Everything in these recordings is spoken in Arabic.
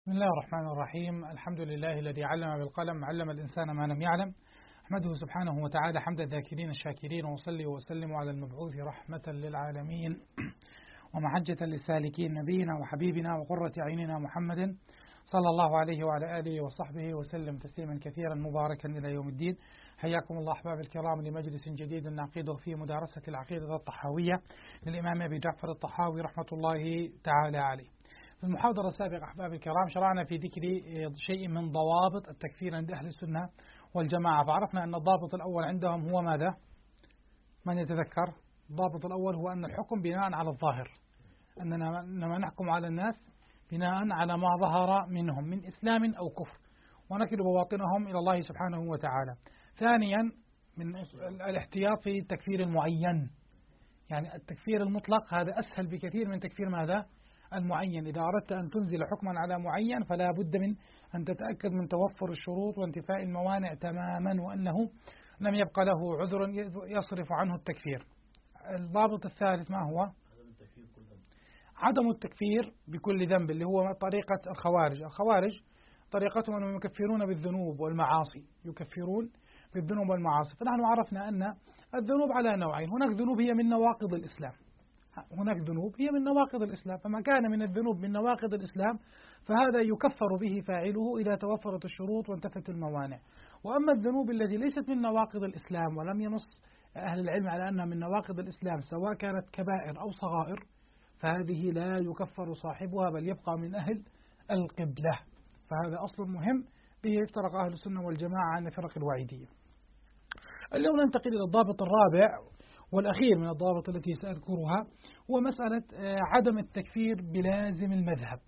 بسم الله الرحمن الرحيم. الحمد لله الذي علم بالقلم علم الإنسان ما لم يعلم. أحمده سبحانه وتعالى حمد الذاكرين الشاكرين، وصلي وسلم على المبعوث رحمة للعالمين ومحجة للسالكين، نبينا وحبيبنا وقرة عيننا محمد صلى الله عليه وعلى آله وصحبه وسلم تسليما كثيرا مباركا إلى يوم الدين. حياكم الله أحباب الكرام لمجلس جديد نعقده في مدارسة العقيدة الطحاوية للإمام أبي جعفر الطحاوي رحمة الله تعالى عليه. في المحاضرة السابقة أحباب الكرام شرعنا في ذكر شيء من ضوابط التكفير عند أهل السنة والجماعة، فعرفنا أن الضابط الأول عندهم هو ماذا؟ من يتذكر؟ الضابط الأول هو أن الحكم بناء على الظاهر، أننا نحكم على الناس بناء على ما ظهر منهم من إسلام أو كفر، ونكل بواطنهم إلى الله سبحانه وتعالى. ثانيا من الاحتياط في التكفير المعين، يعني التكفير المطلق هذا أسهل بكثير من تكفير ماذا؟ المعين. إذا أردت أن تنزل حكما على معين فلا بد من أن تتأكد من توفر الشروط وانتفاء الموانع تماما، وأنه لم يبقى له عذر يصرف عنه التكفير. الضابط الثالث ما هو؟ عدم التكفير بكل ذنب، اللي هو طريقة الخوارج. الخوارج طريقتهم أنهم يكفرون بالذنوب والمعاصي، يكفرون بالذنوب والمعاصي. فنحن عرفنا أن الذنوب على نوعين، هناك ذنوب هي من نواقض الإسلام، هناك ذنوب هي من نواقض الإسلام، فما كان من الذنوب من نواقض الإسلام فهذا يكفر به فاعله إذا توفرت الشروط وانتفت الموانع. وأما الذنوب التي ليست من نواقض الإسلام ولم ينص أهل العلم على أنها من نواقض الإسلام سواء كانت كبائر أو صغائر، فهذه لا يكفر صاحبها بل يبقى من أهل القبلة. فهذا أصل مهم به يفترق أهل السنة والجماعة عن الفرق الوعيدية. اليوم ننتقل إلى الضابط الرابع والأخير من الضوابط التي سأذكرها، هو مسألة عدم التكفير بلازم المذهب.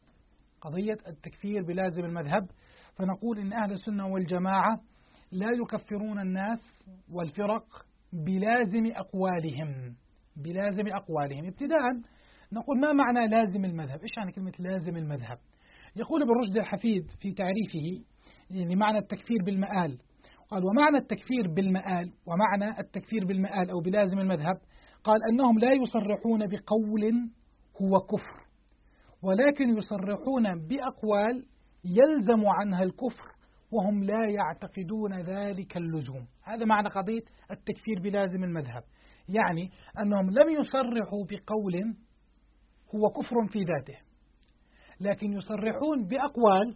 قضية التكفير بلازم المذهب، فنقول إن أهل السنة والجماعة لا يكفرون الناس والفرق بلازم أقوالهم. بلازم أقوالهم. ابتداء نقول ما معنى لازم المذهب؟ إيش يعني كلمة لازم المذهب؟ يقول ابن رشد الحفيد في تعريفه لمعنى التكفير بالمآل، قال: ومعنى التكفير بالمآل، ومعنى التكفير بالمآل أو بلازم المذهب، قال أنهم لا يصرحون بقول هو كفر، ولكن يصرحون بأقوال يلزم عنها الكفر وهم لا يعتقدون ذلك اللزوم. هذا معنى قضية التكفير بلازم المذهب، يعني أنهم لم يصرحوا بقول هو كفر في ذاته، لكن يصرحون بأقوال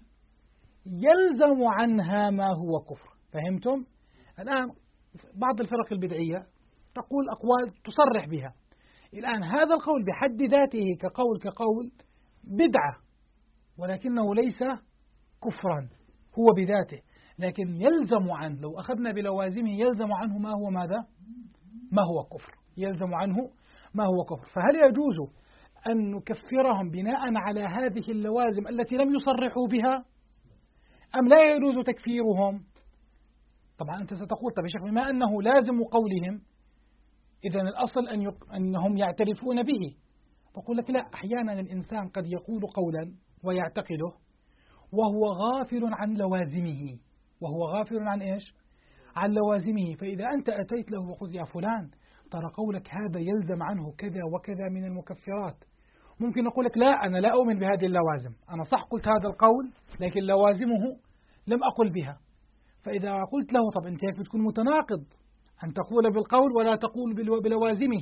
يلزم عنها ما هو كفر. فهمتم؟ الآن بعض الفرق البدعية تقول أقوال تصرح بها، الآن هذا القول بحد ذاته كقول بدعة، ولكنه ليس كفرا هو بذاته، لكن يلزم عنه، لو أخذنا بلوازمه يلزم عنه ما هو ماذا؟ ما هو كفر، يلزم عنه ما هو كفر. فهل يجوز أن نكفرهم بناء على هذه اللوازم التي لم يصرحوا بها، أم لا يجوز تكفيرهم؟ طبعا أنت ستقول: طب يا شيخ بما أنه لازم قولهم إذن الأصل أنهم يعترفون به. بقول لك لا، أحيانا الإنسان قد يقول قولا ويعتقده وهو غافل عن لوازمه. وهو غافل عن إيش؟ عن لوازمه. فإذا أنت أتيت له وقلت: يا فلان ترى قولك هذا يلزم عنه كذا وكذا من المكفرات، ممكن نقول لك: لا، أنا لا أؤمن بهذه اللوازم، أنا صح قلت هذا القول لكن لوازمه لم أقل بها. فإذا قلت له: طب أنت هيك بتكون متناقض أن تقول بالقول ولا تقول بلوازمه،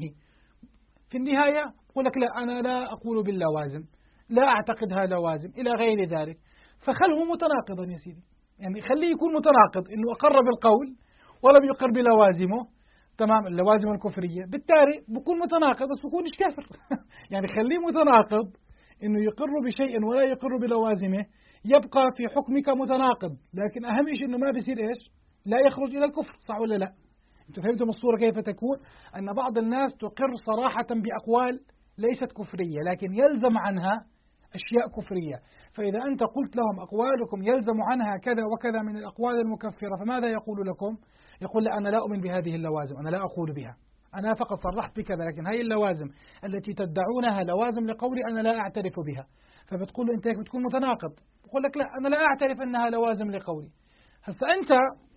في النهاية يقول لك: لا، أنا لا أقول باللوازم، لا أعتقدها لوازم إلى غير ذلك. فخله متناقضا يا سيدي، يعني خليه يكون متناقض، إنه أقر بالقول ولم يقر بلوازمه، تمام، اللوازم الكفرية، بالتالي بكون متناقض بس بكونش كافر. يعني خليه متناقض، إنه يقر بشيء ولا يقر بلوازمه، يبقى في حكمك متناقض، لكن أهم شيء إنه ما بيصير إيش؟ لا يخرج إلى الكفر. صح ولا لا؟ أنتم فهمتم الصورة كيف تكون؟ أن بعض الناس تقر صراحة بأقوال ليست كفرية لكن يلزم عنها أشياء كفرية، فإذا أنت قلت لهم أقوالكم يلزم عنها كذا وكذا من الأقوال المكفرة، فماذا يقول لكم؟ يقول: لا، أنا لا أؤمن بهذه اللوازم، أنا لا أقول بها، أنا فقط صرحت بكذا، لكن هذه اللوازم التي تدعونها لوازم لقولي أنا لا أعترف بها. فبتقول أنت هيك بتكون متناقض، يقول لك: لا، أنا لا أعترف أنها لوازم لقولي. هسه أنت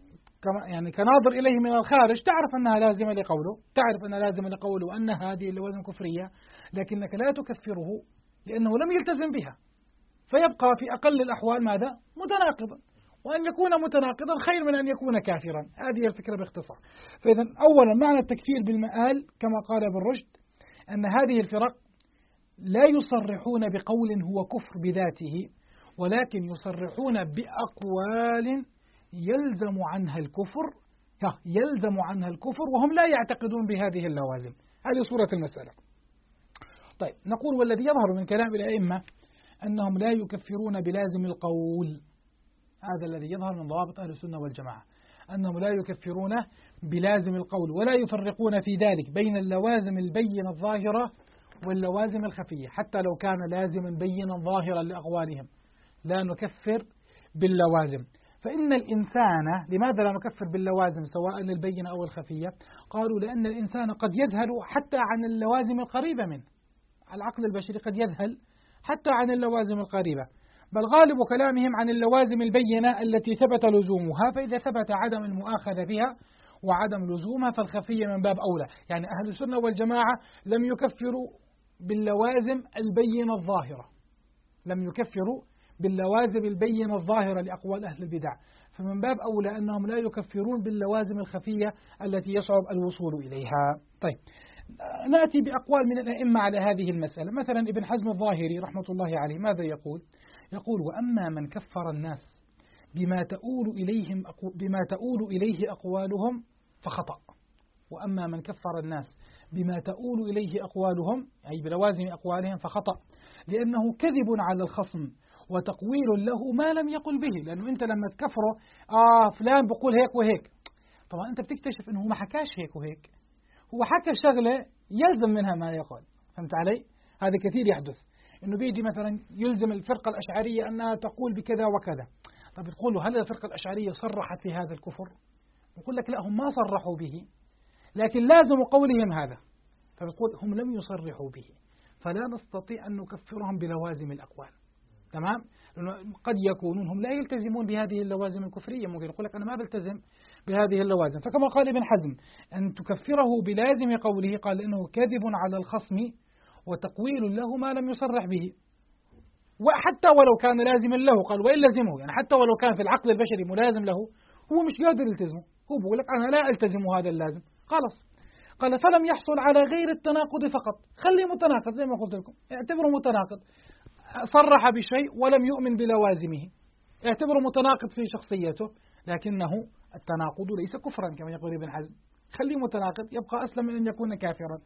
يعني كناظر إليه من الخارج تعرف أنها لازمة لقوله، تعرف أنها لازمة لقوله وأن هذه اللوازم كفرية، لكنك لا تكفره لأنه لم يلتزم بها. فيبقى في أقل الأحوال ماذا؟ متناقضا، وأن يكون متناقضا خير من أن يكون كافرا. هذه الفكرة باختصار. فإذا أولا معنى التكفير بالمآل كما قال ابن رشد أن هذه الفرق لا يصرحون بقول هو كفر بذاته، ولكن يصرحون بأقوال يلزم عنها الكفر وهم لا يعتقدون بهذه اللوازم. هذه صورة المسألة. طيب نقول والذي يظهر من كلام الأئمة أنهم لا يكفرون بلازم القول. هذا الذي يظهر من ضوابط أهل السنة والجماعة، أنهم لا يكفرون بلازم القول، ولا يفرقون في ذلك بين اللوازم البينة الظاهرة واللوازم الخفية. حتى لو كان لازما بينا ظاهرا لأقوالهم لا نكفر باللوازم. فإن الإنسان، لماذا لا نكفر باللوازم سواء البينة أو الخفية؟ قالوا لأن الإنسان قد يذهل حتى عن اللوازم القريبة منه. العقل البشري قد يذهل حتى عن اللوازم القريبة، بل غالب كلامهم عن اللوازم البينة التي ثبت لزومها، فإذا ثبت عدم المؤاخذة بها وعدم لزومها فالخفية من باب أولى. يعني أهل السنة والجماعة لم يكفروا باللوازم البينة الظاهرة، لم يكفروا باللوازم البينة الظاهرة لأقوال أهل البدع، فمن باب أولى أنهم لا يكفرون باللوازم الخفية التي يصعب الوصول إليها. طيب نأتي بأقوال من الأئمة على هذه المسألة. مثلا ابن حزم الظاهري رحمة الله عليه ماذا يقول؟ يقول وأما من كفر الناس بما تؤول إليه أقوالهم فخطأ. وأما من كفر الناس بما تؤول إليه أقوالهم أي بلوازم أقوالهم فخطأ، لأنه كذب على الخصم وتقويل له ما لم يقل به. لأنه أنت لما تكفره فلان بقول هيك وهيك، طبعا أنت بتكتشف أنه ما حكاش هيك وهيك، هو حكى شغلة يلزم منها ما يقول. فهمت علي؟ هذا كثير يحدث، أنه بيجي مثلا يلزم الفرقة الأشعرية أنها تقول بكذا وكذا. طب تقول له هل الفرقة الأشعرية صرحت في هذا الكفر؟ يقول لك لا، هم ما صرحوا به، لكن لازم قولهم هذا. فبقول هم لم يصرحوا به، فلا نستطيع أن نكفرهم بلوازم الأقوال. تمام؟ لأنه قد يكونون هم لا يلتزمون بهذه اللوازم الكفرية، ممكن يقول لك أنا ما بلتزم بهذه اللوازم. فكما قال ابن حزم أن تكفره بلازم قوله، قال إنه كذب على الخصم وتقويل له ما لم يصرح به، وحتى ولو كان لازما له، قال وإن لزمه، يعني حتى ولو كان في العقل البشري ملازم له هو مش قادر يلتزمه، هو بيقول لك أنا لا ألتزم هذا اللازم خلاص. قال فلم يحصل على غير التناقض فقط، خليه متناقض زي ما قلت لكم، اعتبره متناقض، صرح بشيء ولم يؤمن بلوازمه، اعتبره متناقض في شخصيته، لكنه التناقض ليس كفرا كما يقول ابن حزم، خليه متناقض يبقى أسلم من أن يكون كافرا.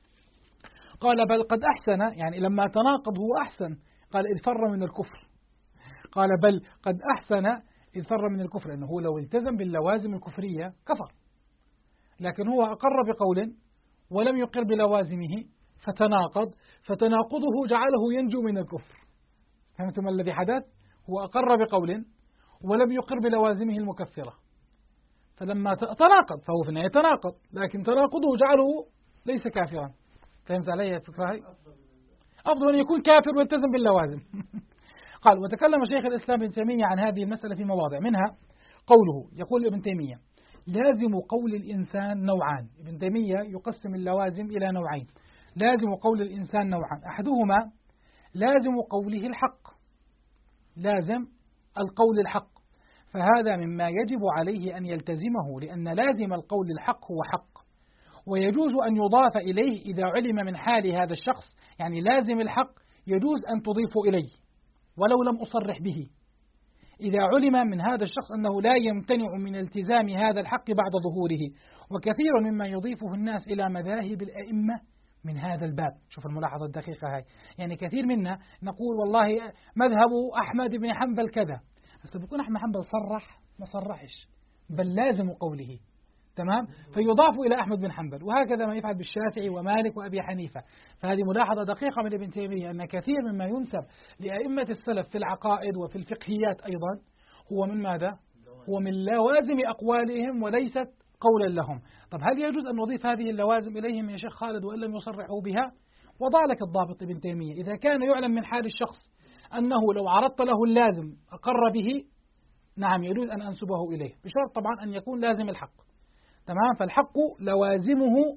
قال بل قد أحسن، يعني لما تناقض هو أحسن، قال إذ فر من الكفر، قال بل قد أحسن إذ فر من الكفر، أنه لو التزم باللوازم الكفرية كفر، لكن هو أقر بقول ولم يقر بلوازمه فتناقض، فتناقضه جعله ينجو من الكفر. فهمتم الذي حدث؟ هو أقر بقول ولم يقر بلوازمه المكفرة، فلما تناقض فهو في النهاية تناقض، لكن تناقضه جعله ليس كافرا. فهمت علي الفكرة هاي؟ أفضل أن يكون كافر ويلتزم باللوازم. قال وتكلم شيخ الإسلام ابن تيمية عن هذه المسألة في مواضع، منها قوله، يقول ابن تيمية لازم قول الإنسان نوعان. ابن تيمية يقسم اللوازم إلى نوعين، لازم قول الإنسان نوعان، أحدهما لازم قوله الحق، لازم القول الحق، فهذا مما يجب عليه أن يلتزمه، لأن لازم القول الحق هو حق، ويجوز أن يضاف إليه إذا علم من حال هذا الشخص، يعني لازم الحق يجوز أن تضيف إليه ولو لم أصرح به، إذا علم من هذا الشخص أنه لا يمتنع من التزام هذا الحق بعد ظهوره. وكثير مما يضيفه الناس إلى مذاهب الأئمة من هذا الباب. شوف الملاحظة الدقيقة هاي، يعني كثير منا نقول والله مذهب أحمد بن حنبل كذا، بس بيكون أحمد حنبل صرح ما صرحش، بل لازم قوله، تمام، فيضاف إلى أحمد بن حنبل، وهكذا ما يفعل بالشافعي ومالك وأبي حنيفة. فهذه ملاحظة دقيقة من ابن تيمية، أن كثير مما ينسب لأئمة السلف في العقائد وفي الفقهيات أيضا هو من ماذا؟ هو من لوازم أقوالهم وليست قولا لهم. طب هل يجوز أن نضيف هذه اللوازم إليهم يا شيخ خالد وإن لم يصرحوا بها؟ وضع لك الضابط ابن تيمية، إذا كان يعلم من حال الشخص أنه لو عرضت له اللازم أقر به، نعم يجوز أن أنسبه إليه، بشرط طبعا أن يكون لازم الحق، تمام. فالحق لوازمه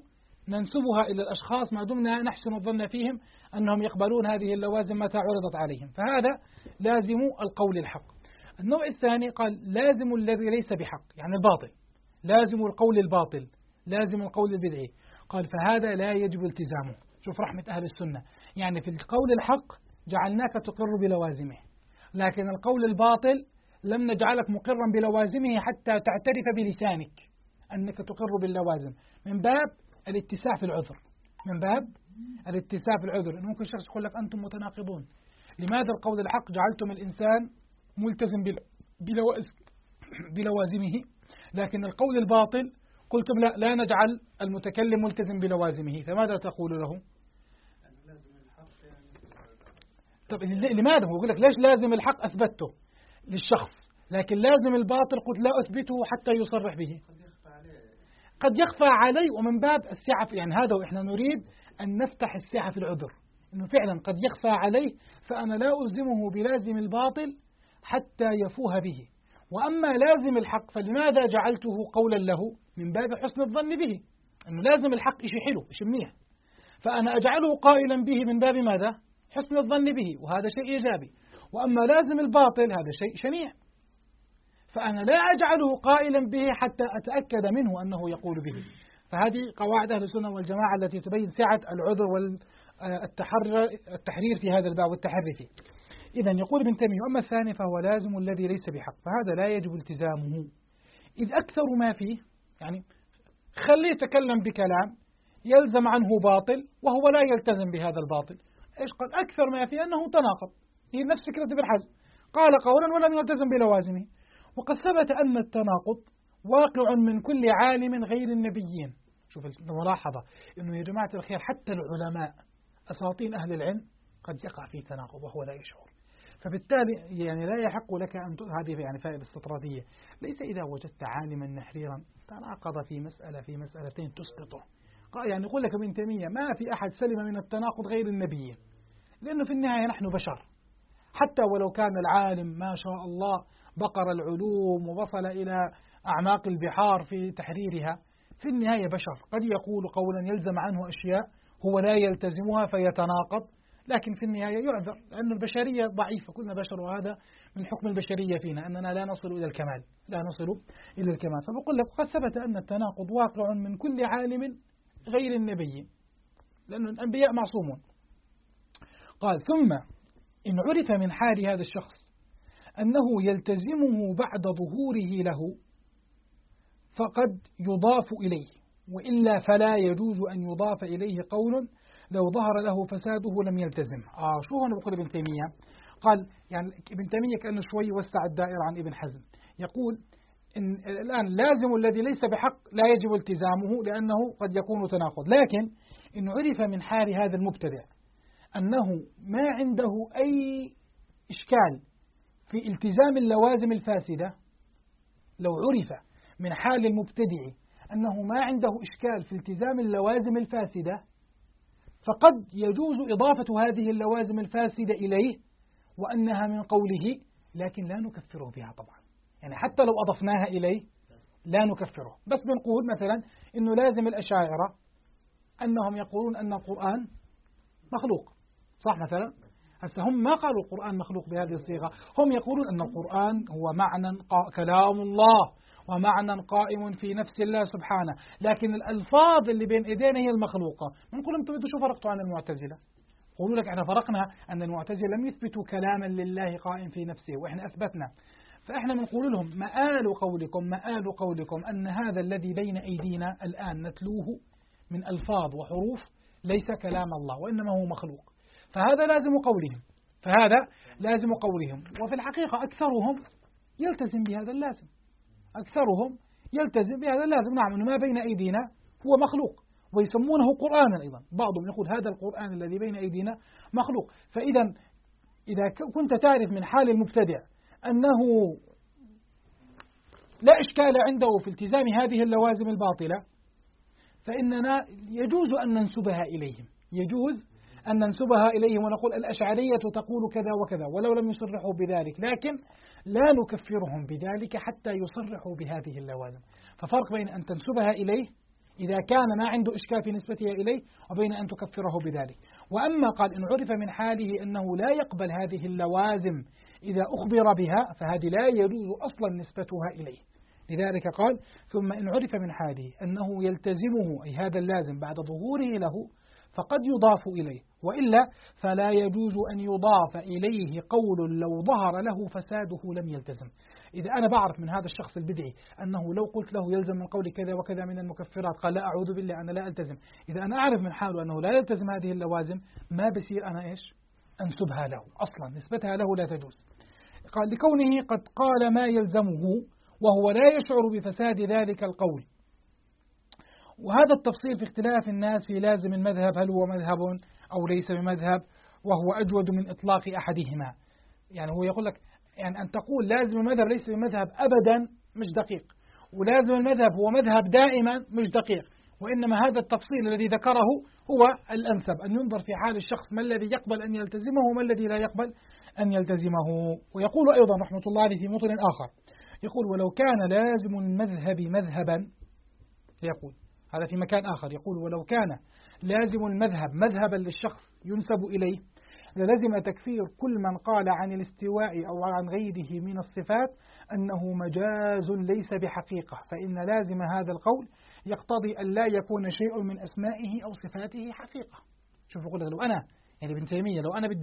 ننسبها إلى الأشخاص ما دمنا نحسن الظن فيهم أنهم يقبلون هذه اللوازم متى عرضت عليهم، فهذا لازم القول الحق. النوع الثاني قال لازم الذي ليس بحق، يعني الباطل، لازم القول الباطل، لازم القول البدعي. قال فهذا لا يجب التزامه. شوف رحمة أهل السنة، يعني في القول الحق جعلناك تقر بلوازمه، لكن القول الباطل لم نجعلك مقرا بلوازمه حتى تعترف بلسانك أنك تقر باللوازم، من باب الاتساع في العذر، من باب الاتساع في العذر. إن ممكن شخص يقول لك أنتم متناقضون، لماذا القول الحق جعلتم الإنسان ملتزم بلوازمه، لكن القول الباطل قلتم لا نجعل المتكلم ملتزم بلوازمه، فماذا تقول له؟ طب لماذا؟ هو يقول لك ليش لازم الحق أثبته للشخص، لكن لازم الباطل قلت لا أثبته حتى يصرح به. قد يخفى علي، ومن باب السعة، يعني هذا وإحنا نريد أن نفتح السعة في العذر، إنه فعلا قد يخفى عليه، فأنا لا ألزمه بلازم الباطل حتى يفوه به. وأما لازم الحق فلماذا جعلته قولا له؟ من باب حسن الظن به، أنه لازم الحق إشي حلو إشي منيح، فأنا أجعله قائلا به من باب ماذا؟ حسن الظن به، وهذا شيء إيجابي. وأما لازم الباطل هذا شيء شنيع، فأنا لا أجعله قائلا به حتى أتأكد منه أنه يقول به. فهذه قواعد أهل السنة والجماعة التي تبين سعة العذر والتحرير في هذا الباب والتحري فيه. إذن يقول ابن تيمية أما الثاني فهو لازم الذي ليس بحق، فهذا لا يجب التزامه، إذ أكثر ما فيه، يعني خليه يتكلم بكلام يلزم عنه باطل وهو لا يلتزم بهذا الباطل. إيش قال؟ أكثر ما فيه أنه تناقض، هي نفس فكرة ابن حزم، قال قولا ولم يلتزم بلوازمه. وقد ثبت أن التناقض واقع من كل عالم غير النبيين. شوف الملاحظة، إنه يا جماعة الخير حتى العلماء أساطين أهل العلم قد يقع فيه تناقض وهو لا يشعر. فبالتالي يعني لا يحق لك أن هذه يعني فائدة استطرادية، ليس إذا وجدت عالما نحريرا تناقض في مسألة في مسألتين تسقطه. يعني يقول لك ابن تيمية ما في أحد سلم من التناقض غير النبيين، لأنه في النهاية نحن بشر، حتى ولو كان العالم ما شاء الله بقر العلوم ووصل إلى أعماق البحار في تحريرها، في النهاية بشر، قد يقول قولا يلزم عنه أشياء هو لا يلتزمها فيتناقض، لكن في النهاية يعذر، لأن البشرية ضعيفة، كلنا بشر، وهذا من حكم البشرية فينا أننا لا نصل إلى الكمال، لا نصل إلى الكمال. فبقول لك قد ثبت أن التناقض واقع من كل عالم غير النبي، لأن الأنبياء معصومون. قال ثم إن عرف من حال هذا الشخص أنه يلتزمه بعد ظهوره له فقد يضاف إليه، وإلا فلا يجوز أن يضاف إليه قول لو ظهر له فساده لم يلتزم. شو هنا بقول ابن تيمية؟ قال يعني ابن تيمية كأنه شوي وسع الدائرة عن ابن حزم، يقول إن الآن لازم الذي ليس بحق لا يجب التزامه لأنه قد يكون تناقض، لكن إن عرف من حال هذا المبتدع أنه ما عنده أي إشكال في التزام اللوازم الفاسدة، لو عرف من حال المبتدع أنه ما عنده إشكال في التزام اللوازم الفاسدة فقد يجوز إضافة هذه اللوازم الفاسدة إليه وأنها من قوله، لكن لا نكفره بها طبعا، يعني حتى لو أضفناها إليه لا نكفره، بس بنقول مثلا إنه لازم الأشاعرة أنهم يقولون أن القرآن مخلوق، صح مثلا؟ هسه هم ما قالوا القرآن مخلوق بهذه الصيغة، هم يقولون أن القرآن هو معنى كلام الله ومعنى قائم في نفس الله سبحانه، لكن الألفاظ اللي بين إيدينا هي المخلوقة. بنقول أنتم بدو شو فرقتوا عن المعتزلة؟ قولوا لك احنا فرقنا أن المعتزلة لم يثبتوا كلاما لله قائم في نفسه وإحنا أثبتنا، فإحنا بنقول لهم مآل قولكم أن هذا الذي بين أيدينا الآن نتلوه من ألفاظ وحروف ليس كلام الله وإنما هو مخلوق، فهذا لازم قولهم. وفي الحقيقة أكثرهم يلتزم بهذا اللازم، نعم أنه ما بين أيدينا هو مخلوق ويسمونه قرآنا أيضا، بعضهم يقول هذا القرآن الذي بين أيدينا مخلوق. فإذا إذا كنت تعرف من حال المبتدع أنه لا إشكال عنده في التزام هذه اللوازم الباطلة، فإننا يجوز أن ننسبها إليهم ونقول الأشعرية تقول كذا وكذا ولو لم يصرحوا بذلك، لكن لا نكفرهم بذلك حتى يصرحوا بهذه اللوازم. ففرق بين أن تنسبها إليه إذا كان ما عنده إشكال في نسبتها إليه وبين أن تكفره بذلك. وأما قال إن عرف من حاله أنه لا يقبل هذه اللوازم إذا أخبر بها فهذه لا يجوز أصلا نسبتها إليه. لذلك قال ثم إن عرف من حاله أنه يلتزمه أي هذا اللازم بعد ظهوره له فقد يضاف إليه، وإلا فلا يجوز أن يضاف إليه قول لو ظهر له فساده لم يلتزم. إذا أنا بعرف من هذا الشخص البدعي أنه لو قلت له يلزم من قول كذا وكذا من المكفرات قال لا أعوذ بالله أنا لا ألتزم، إذا أنا أعرف من حاله أنه لا يلتزم هذه اللوازم ما بصير أنا إيش أنسبها له أصلا، نسبتها له لا تجوز. قال لكونه قد قال ما يلزمه وهو لا يشعر بفساد ذلك القول. وهذا التفصيل في اختلاف الناس في لازم المذهب هل هو مذهب أو ليس بمذهب، وهو أجود من إطلاق أحدهما. يعني هو يقول لك يعني أن تقول لازم المذهب ليس بمذهب أبدا مش دقيق، ولازم المذهب هو مذهب دائما مش دقيق، وإنما هذا التفصيل الذي ذكره هو الأنسب، أن ينظر في حال الشخص ما الذي يقبل أن يلتزمه وما الذي لا يقبل أن يلتزمه. ويقول أيضا رحمة الله عليه في موطن آخر يقول ولو كان لازم المذهب مذهبا، يقول هذا في مكان آخر يقول ولو كان لازم المذهب مذهبا للشخص ينسب إليه للزم تكفير كل من قال عن الاستواء أو عن غيره من الصفات أنه مجاز ليس بحقيقة، فإن لازم هذا القول يقتضي أن لا يكون شيء من أسمائه أو صفاته حقيقة. شوف يقول لو أنا يعني ابن تيمية لو أنا بدي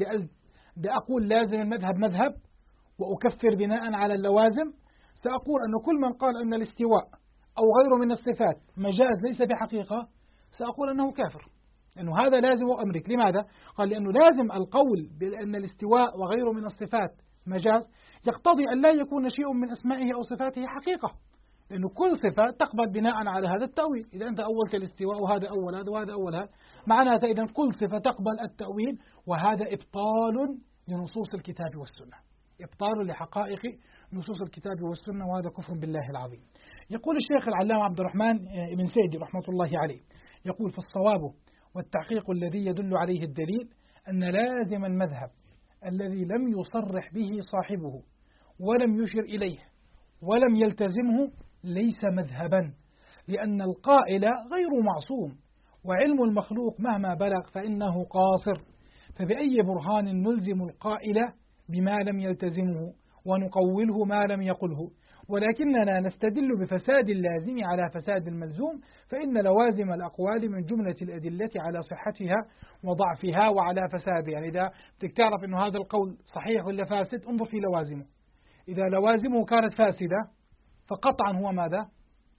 أقول لازم المذهب مذهب وأكفر بناء على اللوازم سأقول أن كل من قال أن الاستواء أو غيره من الصفات مجاز ليس بحقيقة سأقول أنه كافر، لأنه هذا لازم أمرك. لماذا؟ قال لأنه لازم القول بأن الاستواء وغيره من الصفات مجاز يقتضي أن لا يكون شيء من أسمائه أو صفاته حقيقة، لأنه كل صفة تقبل بناء على هذا التأويل. إذا أنت أولت الاستواء وهذا أول هذا وهذا أول هذا معناته إذا كل صفة تقبل التأويل، وهذا إبطال لنصوص الكتاب والسنة، إبطال لحقائق نصوص الكتاب والسنة، وهذا كفر بالله العظيم. يقول الشيخ العلامة عبد الرحمن بن سعدي رحمة الله عليه يقول فالصواب والتحقيق الذي يدل عليه الدليل أن لازم المذهب الذي لم يصرح به صاحبه ولم يشر إليه ولم يلتزمه ليس مذهبا، لأن القائل غير معصوم، وعلم المخلوق مهما بلغ فإنه قاصر، فبأي برهان نلزم القائل بما لم يلتزمه ونقوله ما لم يقله، ولكننا نستدل بفساد اللازم على فساد الملزوم، فإن لوازم الأقوال من جملة الأدلة على صحتها وضعفها وعلى فسادها. يعني إذا بدك تعرف أن هذا القول صحيح ولا فاسد انظر في لوازمه، إذا لوازمه كانت فاسدة فقطعا هو ماذا؟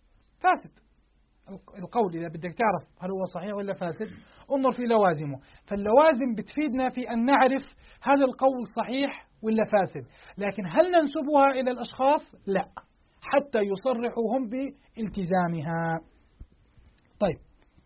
فاسد القول. إذا بدك تعرف هل هو صحيح ولا فاسد انظر في لوازمه، فاللوازم بتفيدنا في أن نعرف هذا القول صحيح ولا فاسد، لكن هل ننسبها إلى الأشخاص؟ لا، حتى يصرحوا هم بالتزامها. طيب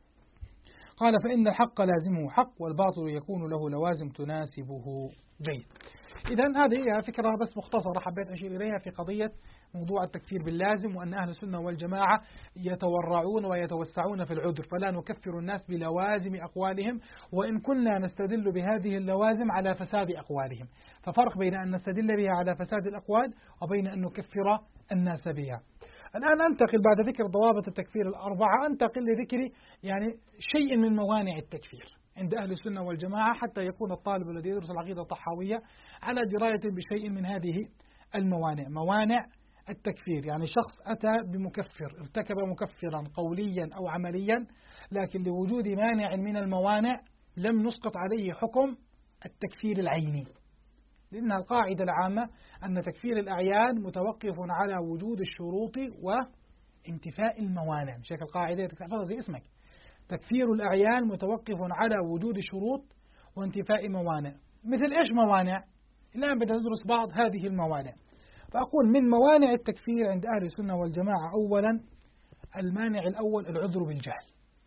قال فإن الحق لازمه حق والباطل يكون له لوازم تناسبه. جيد، إذن هذه فكرة بس مختصرة حبيت أشير إليها في قضية موضوع التكفير باللازم، وأن أهل السنة والجماعة يتورعون ويتوسعون في العذر، فلا نكفر الناس بلوازم أقوالهم وإن كنا نستدل بهذه اللوازم على فساد أقوالهم. ففرق بين أن نستدل بها على فساد الأقوال وبين أن نكفر الناس بها. الآن أنتقل بعد ذكر ضوابط التكفير الأربعة أنتقل لذكر يعني شيء من موانع التكفير عند أهل السنة والجماعة، حتى يكون الطالب الذي يدرس العقيدة الطحاوية على دراية بشيء من هذه الموانع. موانع التكفير يعني شخص أتى بمكفر، ارتكب مكفرا قوليا أو عمليا، لكن لوجود مانع من الموانع لم نسقط عليه حكم التكفير العيني، لأن القاعدة العامة أن تكفير الأعيان متوقف على وجود الشروط وانتفاء الموانع. مش هيك القاعدة تحفظها زي اسمك، تكفير الأعيان متوقف على وجود شروط وانتفاء موانع. مثل إيش موانع؟ الآن بدنا ندرس بعض هذه الموانع. فأقول من موانع التكفير عند أهل السنة والجماعة أولا المانع الأول العذر بالجهل.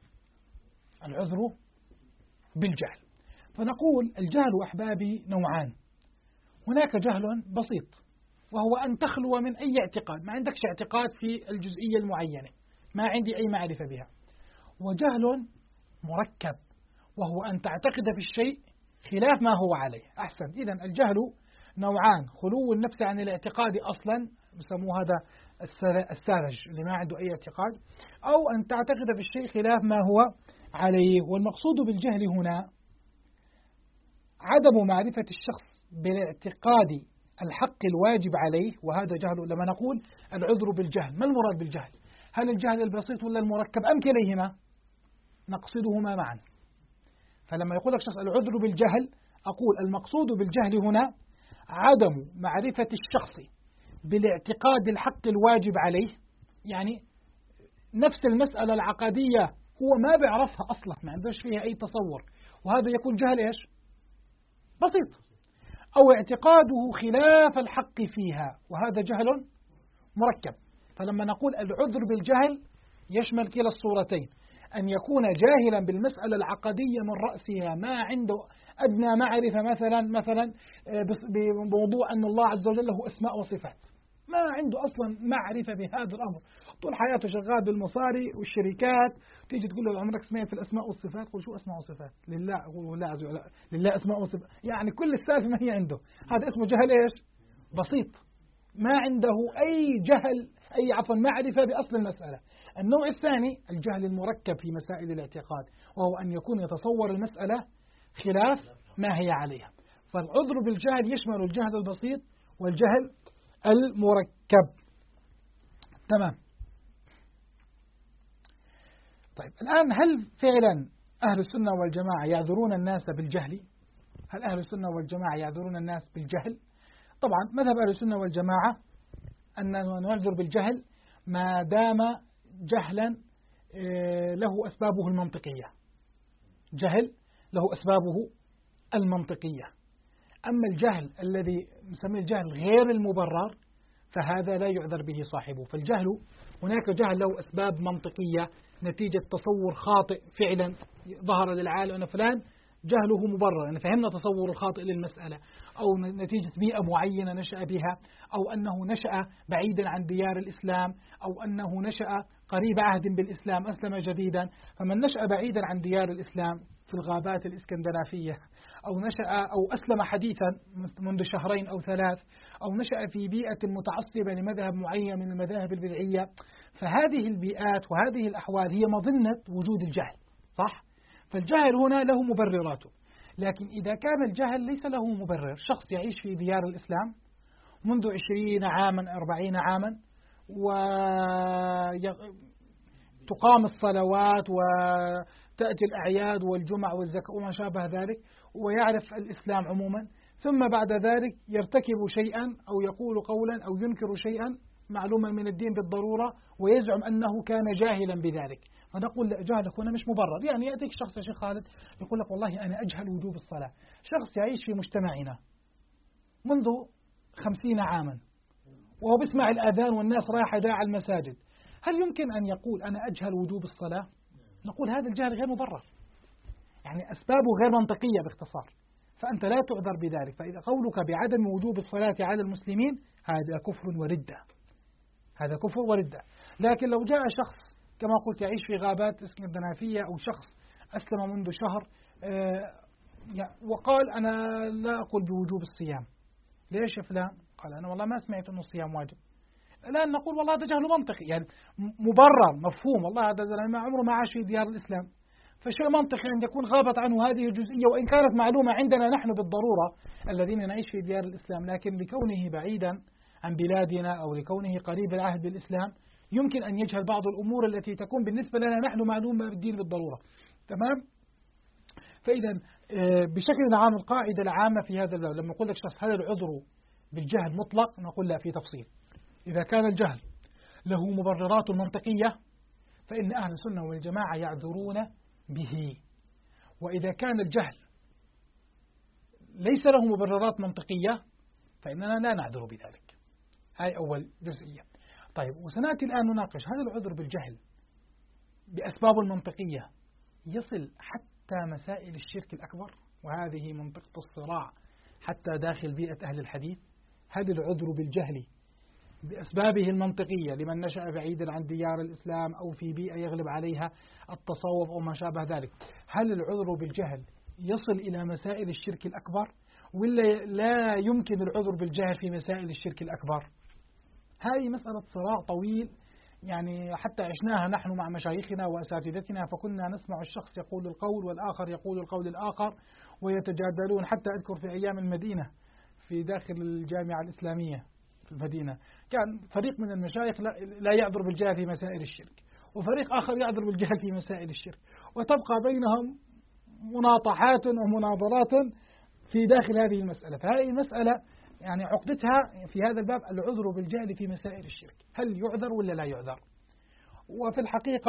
العذر بالجهل، فنقول الجهل أحبابي نوعان. هناك جهل بسيط وهو أن تخلو من أي اعتقاد، ما عندكش اعتقاد في الجزئية المعينة، ما عندي أي معرفة بها. وجهل مركب وهو أن تعتقد في الشيء خلاف ما هو عليه. أحسن، إذن الجهل نوعان: خلو النفس عن الاعتقاد أصلا، بسموه هذا الساذج اللي ما عنده أي اعتقاد، أو أن تعتقد في الشيء خلاف ما هو عليه. والمقصود بالجهل هنا عدم معرفة الشخص بالاعتقاد الحق الواجب عليه، وهذا جهل. لما نقول العذر بالجهل، ما المراد بالجهل؟ هل الجهل البسيط ولا المركب أم كليهما؟ نقصدهما معا. فلما يقول لك شخص العذر بالجهل، أقول المقصود بالجهل هنا عدم معرفة الشخص بالاعتقاد الحق الواجب عليه، يعني نفس المسألة العقدية هو ما بيعرفها أصلا، ما عندوش فيها أي تصور، وهذا يكون جهل إيش؟ بسيط. أو اعتقاده خلاف الحق فيها، وهذا جهل مركب. فلما نقول العذر بالجهل يشمل كلا الصورتين، أن يكون جاهلا بالمسألة العقدية من رأسها، ما عنده أدنى معرفة مثلا بموضوع أن الله عز وجل له أسماء وصفات، ما عنده أصلا معرفة بهذا الأمر، طول حياته شغال بالمصاري والشركات. تيجي تقول له عمرك سمعت في الأسماء والصفات؟ قل شو أسماء وصفات؟ لله. أقول لا عز وجل لله أسماء وصفات، يعني كل السالفة ما هي عنده. هذا اسمه جهل إيش؟ بسيط، ما عنده أي جهل، أي معرفة بأصل المسألة. النوع الثاني الجهل المركب في مسائل الاعتقاد، وهو أن يكون يتصور المسألة خلاف ما هي عليها. فالعذر بالجهل يشمل الجهل البسيط والجهل المركب. تمام. طيب الآن هل فعلا أهل السنة والجماعة يعذرون الناس بالجهل؟ هل أهل السنة والجماعة يعذرون الناس بالجهل؟ طبعا مذهب أهل السنة والجماعة أننا نعذر بالجهل ما دام جهلا له أسبابه المنطقية، جهل له أسبابه المنطقية. أما الجهل الذي نسميه الجهل غير المبرر فهذا لا يعذر به صاحبه. فالجهل هناك جهل له أسباب منطقية نتيجة تصور خاطئ فعلا ظهر للعالم أن فلان جهله مبرر، يعني فهمنا تصور الخاطئ للمسألة، أو نتيجة بيئة معينة نشأ بها، أو أنه نشأ بعيدا عن ديار الإسلام، أو أنه نشأ قريب عهد بالإسلام أسلم جديدا. فمن نشأ بعيدا عن ديار الإسلام في الغابات الإسكندنافية، أو نشأ أو أسلم حديثا منذ شهرين أو ثلاث، أو نشأ في بيئة متعصبة لمذهب معين من المذاهب البدعية، فهذه البيئات وهذه الأحوال هي مظنة وجود الجهل، صح؟ فالجهل هنا له مبرراته. لكن إذا كان الجهل ليس له مبرر، شخص يعيش في ديار الإسلام منذ 20 عاما 40 عاما، وتقام الصلوات وتأتي الأعياد والجمع والزكاة وما شابه ذلك، ويعرف الإسلام عموما، ثم بعد ذلك يرتكب شيئا أو يقول قولا أو ينكر شيئا معلوما من الدين بالضرورة، ويزعم أنه كان جاهلا بذلك، فنقول لا، جهلك هنا مش مبرر. يعني يأتيك شخص يا شيخ خالد يقول لك والله أنا أجهل وجوب الصلاة، شخص يعيش في مجتمعنا منذ 50 عاما وهو بيسمع الأذان والناس رايحة داعى المساجد، هل يمكن أن يقول أنا أجهل وجوب الصلاة؟ نقول هذا الجهل غير مبرر، يعني أسبابه غير منطقية باختصار، فأنت لا تعذر بذلك. فإذا قولك بعدم وجوب الصلاة على المسلمين هذا كفر وردة، هذا كفر وردة. لكن لو جاء شخص كما قلت يعيش في غابات اسكندنافية، أو شخص أسلم منذ شهر وقال أنا لا أقول بوجوب الصيام، ليش يا فلان؟ قال أنا والله ما سمعت أنه الصيام واجب. الآن نقول والله هذا جهل منطقي، يعني مبرر مفهوم، والله هذا ما عمره ما عاش في ديار الإسلام، فشيء منطقي أن يكون غابت عنه هذه الجزئية، وإن كانت معلومة عندنا نحن بالضرورة الذين نعيش في ديار الإسلام، لكن لكونه بعيدا عن بلادنا أو لكونه قريب العهد بالإسلام يمكن أن يجهل بعض الأمور التي تكون بالنسبة لنا نحن معلومة بالدين بالضرورة. تمام؟ فإذا بشكل عام القاعدة العامة في هذا الباب لما نقول لك شخص هل العذر بالجهل مطلق؟ نقول لا، في تفصيل. إذا كان الجهل له مبررات منطقية فإن أهل السنة والجماعة يعذرون به، وإذا كان الجهل ليس له مبررات منطقية فإننا لا نعذر بذلك. هاي أول جزئية. طيب، وسنأتي الآن نناقش هل العذر بالجهل بأسباب المنطقية يصل حتى مسائل الشرك الأكبر، وهذه منطقة الصراع حتى داخل بيئة أهل الحديث. هل العذر بالجهل بأسبابه المنطقية لمن نشأ بعيدا عن ديار الإسلام أو في بيئة يغلب عليها التصوف أو ما شابه ذلك، هل العذر بالجهل يصل إلى مسائل الشرك الأكبر، ولا لا يمكن العذر بالجهل في مسائل الشرك الأكبر؟ هذه مسألة صراع طويل، يعني حتى عشناها نحن مع مشايخنا وأساتذتنا، فكنا نسمع الشخص يقول القول والآخر يقول القول الآخر ويتجادلون. حتى أذكر في أيام المدينة في داخل الجامعة الإسلامية في المدينة كان فريق من المشايخ لا يعذر بالجهل في مسائل الشرك، وفريق آخر يعذر بالجهل في مسائل الشرك، وتبقى بينهم مناطحات ومناظرات في داخل هذه المسألة. فهذه المسألة يعني عقدتها في هذا الباب العذر بالجهل في مسائل الشرك، هل يعذر ولا لا يعذر؟ وفي الحقيقة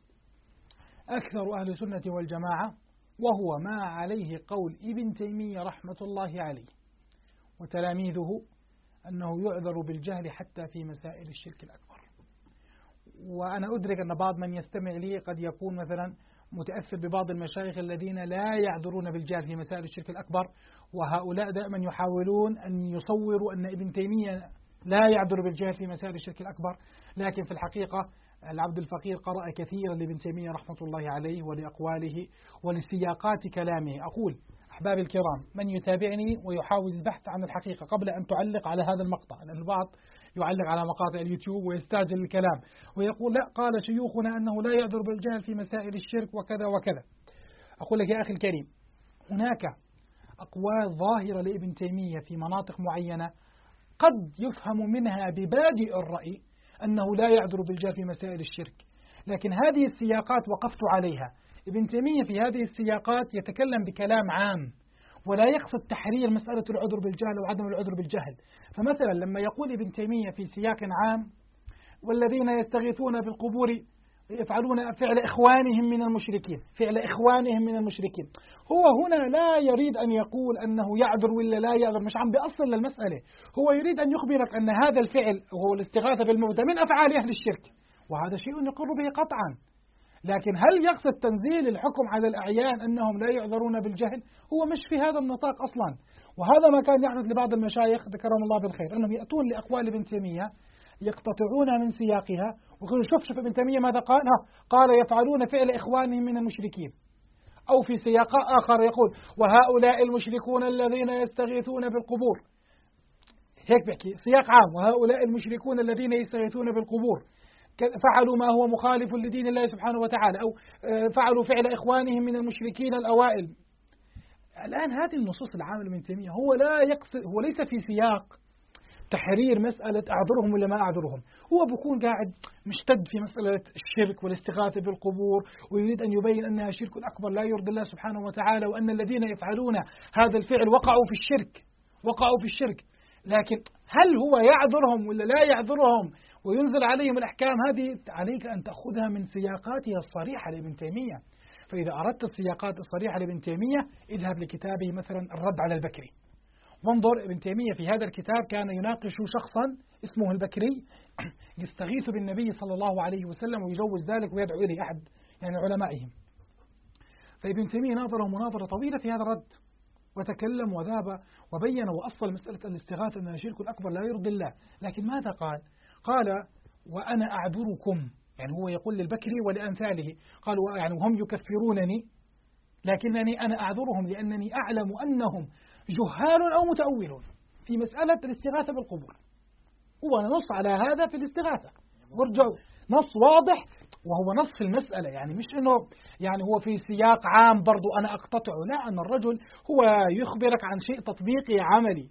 أكثر أهل السنة والجماعة وهو ما عليه قول ابن تيمية رحمة الله عليه وتلاميذه أنه يعذر بالجهل حتى في مسائل الشرك الأكبر. وأنا أدرك أن بعض من يستمع لي قد يكون مثلا متأثر ببعض المشايخ الذين لا يعذرون بالجهل في مسائل الشرك الأكبر، وهؤلاء دائما يحاولون أن يصوروا أن ابن تيمية لا يعذر بالجهل في مسائل الشرك الأكبر. لكن في الحقيقة العبد الفقير قرأ كثيرا لابن تيمية رحمة الله عليه ولأقواله ولسياقات كلامه. أقول أحبابي الكرام، من يتابعني ويحاول البحث عن الحقيقة قبل أن تعلق على هذا المقطع، لأن البعض يعلق على مقاطع اليوتيوب ويستعجل الكلام ويقول لا قال شيوخنا أنه لا يعذر بالجهل في مسائل الشرك وكذا وكذا. أقول لك يا أخي الكريم، هناك أقوال ظاهرة لابن تيمية في مناطق معينة قد يفهم منها ببادئ الرأي أنه لا يعذر بالجهل في مسائل الشرك، لكن هذه السياقات وقفت عليها. ابن تيمية في هذه السياقات يتكلم بكلام عام ولا يقصد تحرير مسألة العذر بالجهل وعدم العذر بالجهل. فمثلا لما يقول ابن تيمية في سياق عام والذين يستغيثون بالقبور يفعلون فعل إخوانهم من المشركين، فعل إخوانهم من المشركين، هو هنا لا يريد أن يقول أنه يعذر ولا لا يعذر، مش عم بيأصل للمسألة، هو يريد أن يخبرك أن هذا الفعل وهو الاستغاثة بالموتى من أفعال أهل الشرك، وهذا شيء يقر به قطعا. لكن هل يقصد تنزيل الحكم على الأعيان أنهم لا يعذرون بالجهل؟ هو مش في هذا النطاق أصلا. وهذا ما كان يحدث لبعض المشايخ ذكرهم الله بالخير، أنهم يأتون لأقوال ابن تيمية يقتطعونها من سياقها ويقولون شوف ابن تيمية ماذا قال؟ قال يفعلون فعل إخوانهم من المشركين. أو في سياق آخر يقول وهؤلاء المشركون الذين يستغيثون بالقبور، هيك بحكي سياق عام، وهؤلاء المشركون الذين يستغيثون بالقبور فعلوا ما هو مخالف لدين الله سبحانه وتعالى، أو فعلوا فعل إخوانهم من المشركين الأوائل. الآن هذه النصوص العامة لابن تيمية هو لا يقصد، هو ليس في سياق تحرير مسألة أعذرهم ولا ما أعذرهم، هو بيكون قاعد مشتد في مسألة الشرك والاستغاثة بالقبور، ويريد أن يبين أنها شرك أكبر لا يرضي الله سبحانه وتعالى، وأن الذين يفعلون هذا الفعل وقعوا في الشرك. لكن هل هو يعذرهم ولا لا يعذرهم وينزل عليهم الأحكام؟ هذه عليك أن تأخذها من سياقاتها الصريحة لابن تيمية. فإذا أردت السياقات الصريحة لابن تيمية اذهب لكتابه مثلا الرد على البكري، وانظر ابن تيمية في هذا الكتاب كان يناقش شخصا اسمه البكري يستغيث بالنبي صلى الله عليه وسلم ويجوز ذلك ويدعو إليه أحد يعني علمائهم. فابن تيمية ناظره مناظرة طويلة في هذا الرد وتكلم وذاب وبين وأصل مسألة الاستغاثة أنها شرك أكبر لا يرضي الله. لكن ماذا قال؟ قال وأنا أعذركم، يعني هو يقول للبكري ولأمثاله، قال يعني وهم يكفرونني لكنني أنا أعذرهم لأنني أعلم أنهم جهال أو متأولون في مسألة الاستغاثة بالقبور. هو نص على هذا في الاستغاثة، ورجعوا نص واضح وهو نص في المسألة، يعني مش إنه يعني هو في سياق عام برضو أنا أقتطعه، لا، أن الرجل هو يخبرك عن شيء تطبيقي عملي،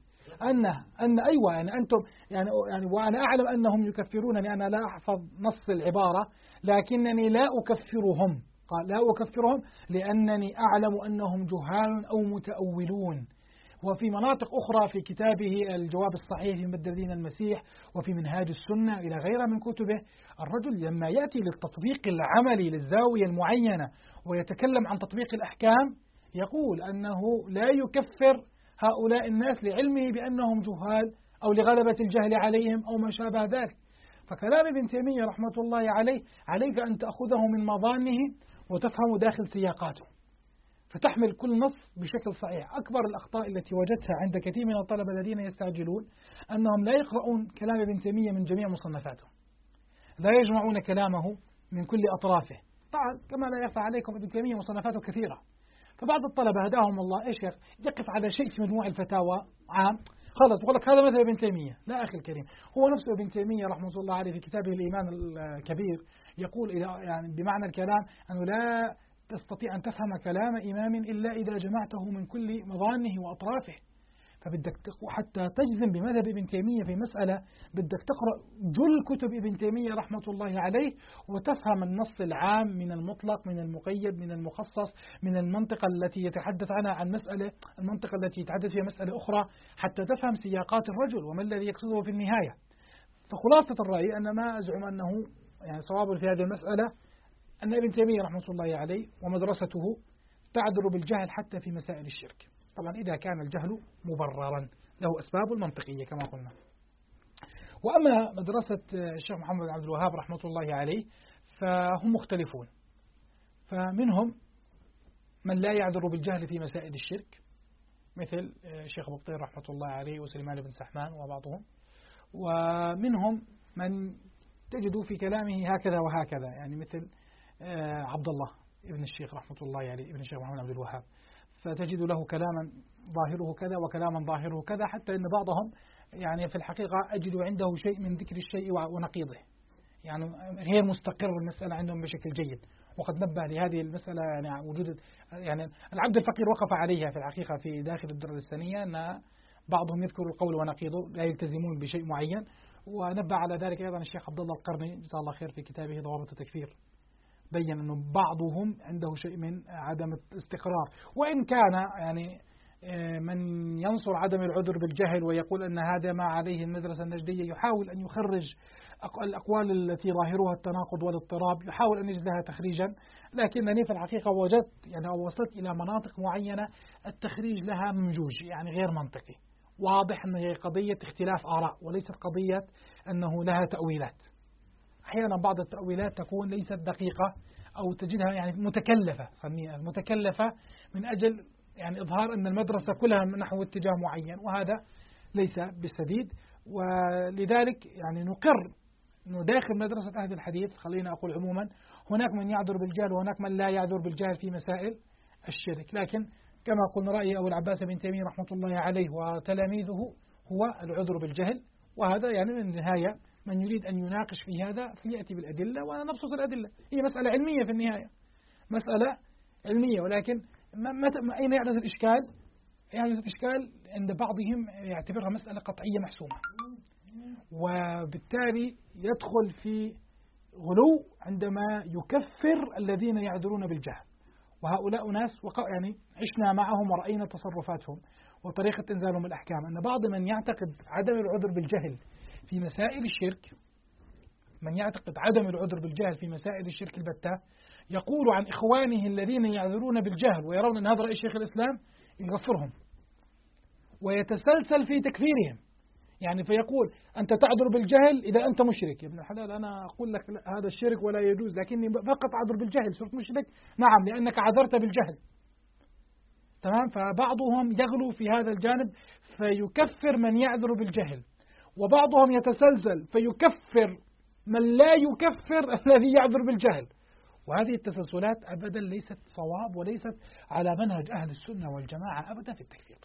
أن أيوة يعني أنتم يعني وأنا أعلم أنهم يكفرونني، أنا لا أحفظ نص العبارة لكنني لا أكفرهم، قال لا أكفرهم لأنني أعلم أنهم جهال أو متأولون. وفي مناطق أخرى في كتابه الجواب الصحيح في مدرسين المسيح وفي منهاج السنة إلى غيرها من كتبه، الرجل لما يأتي للتطبيق العملي للزاوية المعينة ويتكلم عن تطبيق الأحكام يقول أنه لا يكفر هؤلاء الناس لعلمه بأنهم جهال أو لغلبة الجهل عليهم أو ما شابه ذلك. فكلام ابن تيمية رحمة الله عليه عليك أن تأخذه من مظانه وتفهم داخل سياقاته فتحمل كل نص بشكل صحيح. أكبر الأخطاء التي وجدتها عند كثير من الطلبة الذين يستعجلون أنهم لا يقرؤون كلام ابن تيمية من جميع مصنفاته، لا يجمعون كلامه من كل أطرافه. طبعا كما لا يخفى عليكم ابن تيمية مصنفاته كثيرة، فبعض الطلبة هداهم الله إيش يقف على شيء في مجموع الفتاوى عام خلص بقول لك هذا مذهب ابن تيمية. لا أخي الكريم، هو نفسه ابن تيمية رحمه الله عليه في كتابه الإيمان الكبير يقول إذا يعني بمعنى الكلام أنه لا تستطيع أن تفهم كلام إمام إلا إذا جمعته من كل مظانه وأطرافه. فبدك حتى تجزم بمذهب ابن تيمية في مسألة بدك تقرأ جل كتب ابن تيمية رحمة الله عليه وتفهم النص العام من المطلق من المقيد من المخصص من المنطقة التي يتحدث عنها عن مسألة المنطقة التي يتحدث فيها مسألة أخرى حتى تفهم سياقات الرجل وما الذي يقصده في النهاية. فخلاصة الرأي أن ما أزعم أنه يعني صواب في هذه المسألة أن ابن تيمية رحمة الله عليه ومدرسته تعذر بالجهل حتى في مسائل الشرك، طبعا إذا كان الجهل مبررا له أسباب المنطقية كما قلنا. وأما مدرسة الشيخ محمد بن عبد الوهاب رحمة الله عليه فهم مختلفون، فمنهم من لا يعذر بالجهل في مسائل الشرك مثل الشيخ أبو بطير رحمة الله عليه وسليمان بن سحمان وبعضهم، ومنهم من تجد في كلامه هكذا وهكذا يعني مثل عبد الله ابن الشيخ رحمة الله عليه ابن الشيخ محمد بن عبد الوهاب، فتجد له كلاما ظاهره كذا وكلاما ظاهره كذا، حتى أن بعضهم يعني في الحقيقة أجد عنده شيء من ذكر الشيء ونقيضه، يعني غير مستقر المسألة عندهم بشكل جيد. وقد نبه لهذه المسألة يعني وجود يعني العبد الفقير وقف عليها في الحقيقة في داخل الدرة الثانية أن بعضهم يذكر القول ونقيضه لا يلتزمون بشيء معين، ونبه على ذلك أيضا الشيخ عبد الله القرني جزاه الله خير في كتابه ضوابط التكفير، بين أنه بعضهم عنده شيء من عدم الاستقرار، وإن كان يعني من ينصر عدم العذر بالجهل ويقول أن هذا ما عليه المدرسة النجدية يحاول أن يخرج الأقوال التي ظاهرها التناقض والاضطراب، يحاول أن يجد لها تخريجا، لكنني في الحقيقة وجدت يعني أو وصلت إلى مناطق معينة التخريج لها ممجوج يعني غير منطقي، واضح أن هي قضية اختلاف آراء وليست قضية أنه لها تأويلات. أحيانا بعض التأويلات تكون ليست دقيقة أو تجدها يعني متكلفة من أجل يعني إظهار أن المدرسة كلها نحو اتجاه معين، وهذا ليس بالسديد. ولذلك يعني نقر أنه داخل مدرسة أهل الحديث خلينا أقول عموما هناك من يعذر بالجهل وهناك من لا يعذر بالجهل في مسائل الشرك، لكن كما قلنا رأي أبو العباس بن تيمية رحمة الله عليه وتلاميذه هو العذر بالجهل، وهذا يعني من النهاية من يريد أن يناقش في هذا فليأتي بالأدلة ونبسط الأدلة. هي مسألة علمية في النهاية، مسألة علمية، ولكن أين يحدث الإشكال؟ يحدث الإشكال عند بعضهم يعتبرها مسألة قطعية محسومة، وبالتالي يدخل في غلو عندما يكفر الذين يعذرون بالجهل، وهؤلاء ناس يعني عشنا معهم ورأينا تصرفاتهم وطريقة إنزالهم الأحكام. أن بعض من يعتقد عدم العذر بالجهل في مسائل الشرك، من يعتقد عدم العذر بالجهل في مسائل الشرك البتة، يقول عن إخوانه الذين يعذرون بالجهل ويرون أن هذا رأي شيخ الإسلام يغفرهم ويتسلسل في تكفيرهم، يعني فيقول أنت تعذر بالجهل إذا أنت مشرك. يا ابن الحلال أنا أقول لك هذا الشرك ولا يجوز، لكني فقط أعذر بالجهل صرت مشرك؟ نعم لأنك عذرت بالجهل. تمام. فبعضهم يغلو في هذا الجانب فيكفر من يعذر بالجهل، وبعضهم يتسلسل فيكفر من لا يكفر الذي يعذر بالجهل، وهذه التسلسلات أبدا ليست صواب وليست على منهج أهل السنة والجماعة أبدا في التكفير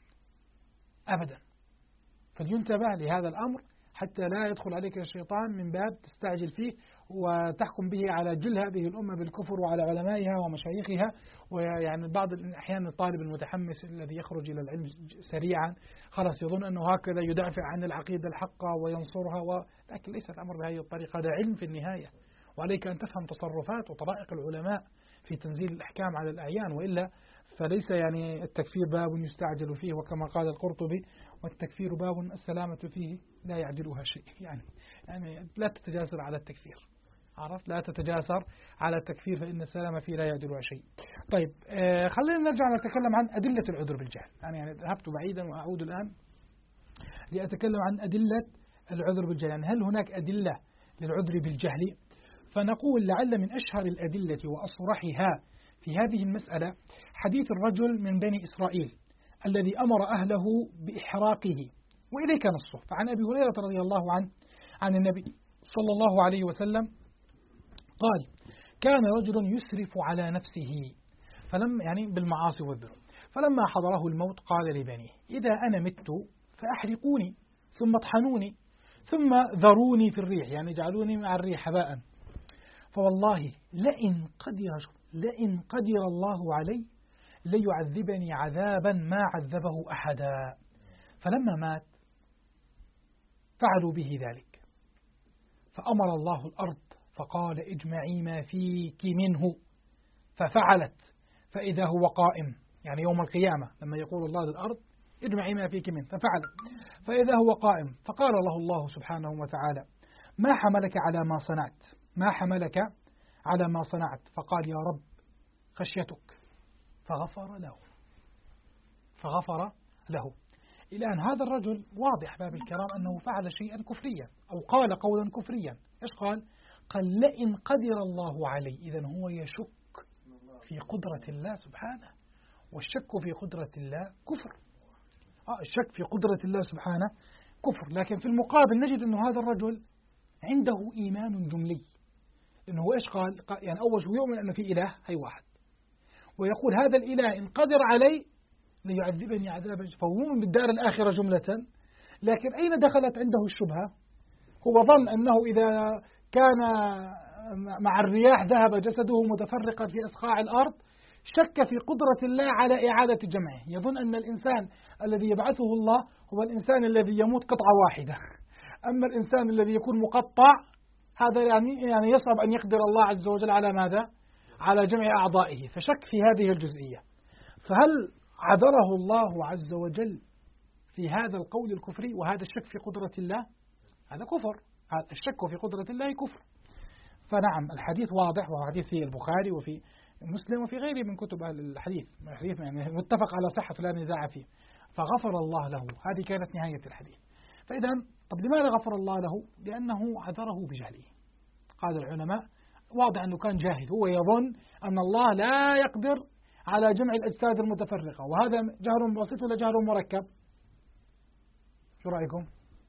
أبدا. فلينتبه لهذا الأمر حتى لا يدخل عليك الشيطان من باب تستعجل فيه وتحكم به على جل هذه الأمة بالكفر وعلى علمائها ومشايخها. ويعني بعض الأحيان الطالب المتحمس الذي يخرج إلى العلم سريعا خلاص يظن أنه هكذا يدافع عن العقيدة الحقة وينصرها، لكن ليس الأمر بهذه الطريقة، هذا علم في النهاية، وعليك أن تفهم تصرفات وطرائق العلماء في تنزيل الأحكام على الأعيان، وإلا فليس يعني التكفير باب يستعجل فيه، وكما قال القرطبي والتكفير باب السلامة فيه لا يعدلها شيء. يعني لا تتجاسر على التكفير، عرفت؟ لا تتجاسر على التكفير فإن السلامة فيه لا يعدلها شيء. طيب خلينا نرجع نتكلم عن أدلة العذر بالجهل. يعني ذهبت بعيدا وأعود الآن لأتكلم عن أدلة العذر بالجهل. يعني هل هناك أدلة للعذر بالجهل؟ فنقول لعل من أشهر الأدلة وأصرحها في هذه المسألة حديث الرجل من بني إسرائيل الذي أمر أهله بإحراقه، وإليك نصه. فعن أبي هريرة رضي الله عنه عن النبي صلى الله عليه وسلم قال: كان رجل يسرف على نفسه يعني بالمعاصي والذنوب، فلما حضره الموت قال لبنيه: إذا أنا مت فأحرقوني ثم اطحنوني ثم ذروني في الريح، يعني اجعلوني مع الريح هباء، فوالله لئن قدر الله علي ليعذبني عذابا ما عذبه أحدا. فلما مات فعلوا به ذلك، فأمر الله الأرض فقال اجمعي ما فيك منه، ففعلت، فإذا هو قائم، يعني يوم القيامة لما يقول الله للأرض اجمعي ما فيك منه ففعلت، فإذا هو قائم، فقال له الله سبحانه وتعالى ما حملك على ما صنعت، ما حملك على ما صنعت؟ فقال يا رب خشيتك، فغفر له. الآن هذا الرجل واضح باب الكرام أنه فعل شيئا كفريا أو قال قولا كفريا. إيش قال؟ قال لئن قدر الله علي. إذن هو يشك في قدرة الله سبحانه، والشك في قدرة الله كفر. الشك في قدرة الله سبحانه كفر. لكن في المقابل نجد أن هذا الرجل عنده إيمان جملي، إنه إيش قال؟ يعني أول شيء يؤمن أن في إله هي واحد، ويقول هذا الإله إن قدر علي ليعذبني عذابا، فهو مؤمن بالدار الآخرة جملة. لكن أين دخلت عنده الشبهة؟ هو ظن أنه إذا كان مع الرياح ذهب جسده متفرقا في أصقاع الأرض، شك في قدرة الله على إعادة جمعه. يظن أن الإنسان الذي يبعثه الله هو الإنسان الذي يموت قطعة واحدة، أما الإنسان الذي يكون مقطع هذا يعني يصعب أن يقدر الله عز وجل على ماذا؟ على جمع أعضائه. فشك في هذه الجزئية. فهل عذره الله عز وجل في هذا القول الكفري وهذا الشك في قدرة الله؟ هذا كفر. هذا الشك في قدرة الله كفر. فنعم الحديث واضح، وهو حديث في البخاري وفي مسلم وفي غيره من كتب أهل الحديث يعني متفق على صحة لا نزاع فيه. فغفر الله له. هذه كانت نهاية الحديث. فإذا طب لماذا غفر الله له؟ لأنه عذره بجهله. قال العلماء واضح أنه كان جاهل، هو يظن أن الله لا يقدر على جمع الأجساد المتفرقة، وهذا جهل بسيط ولا جهل مركب؟ شو رأيكم؟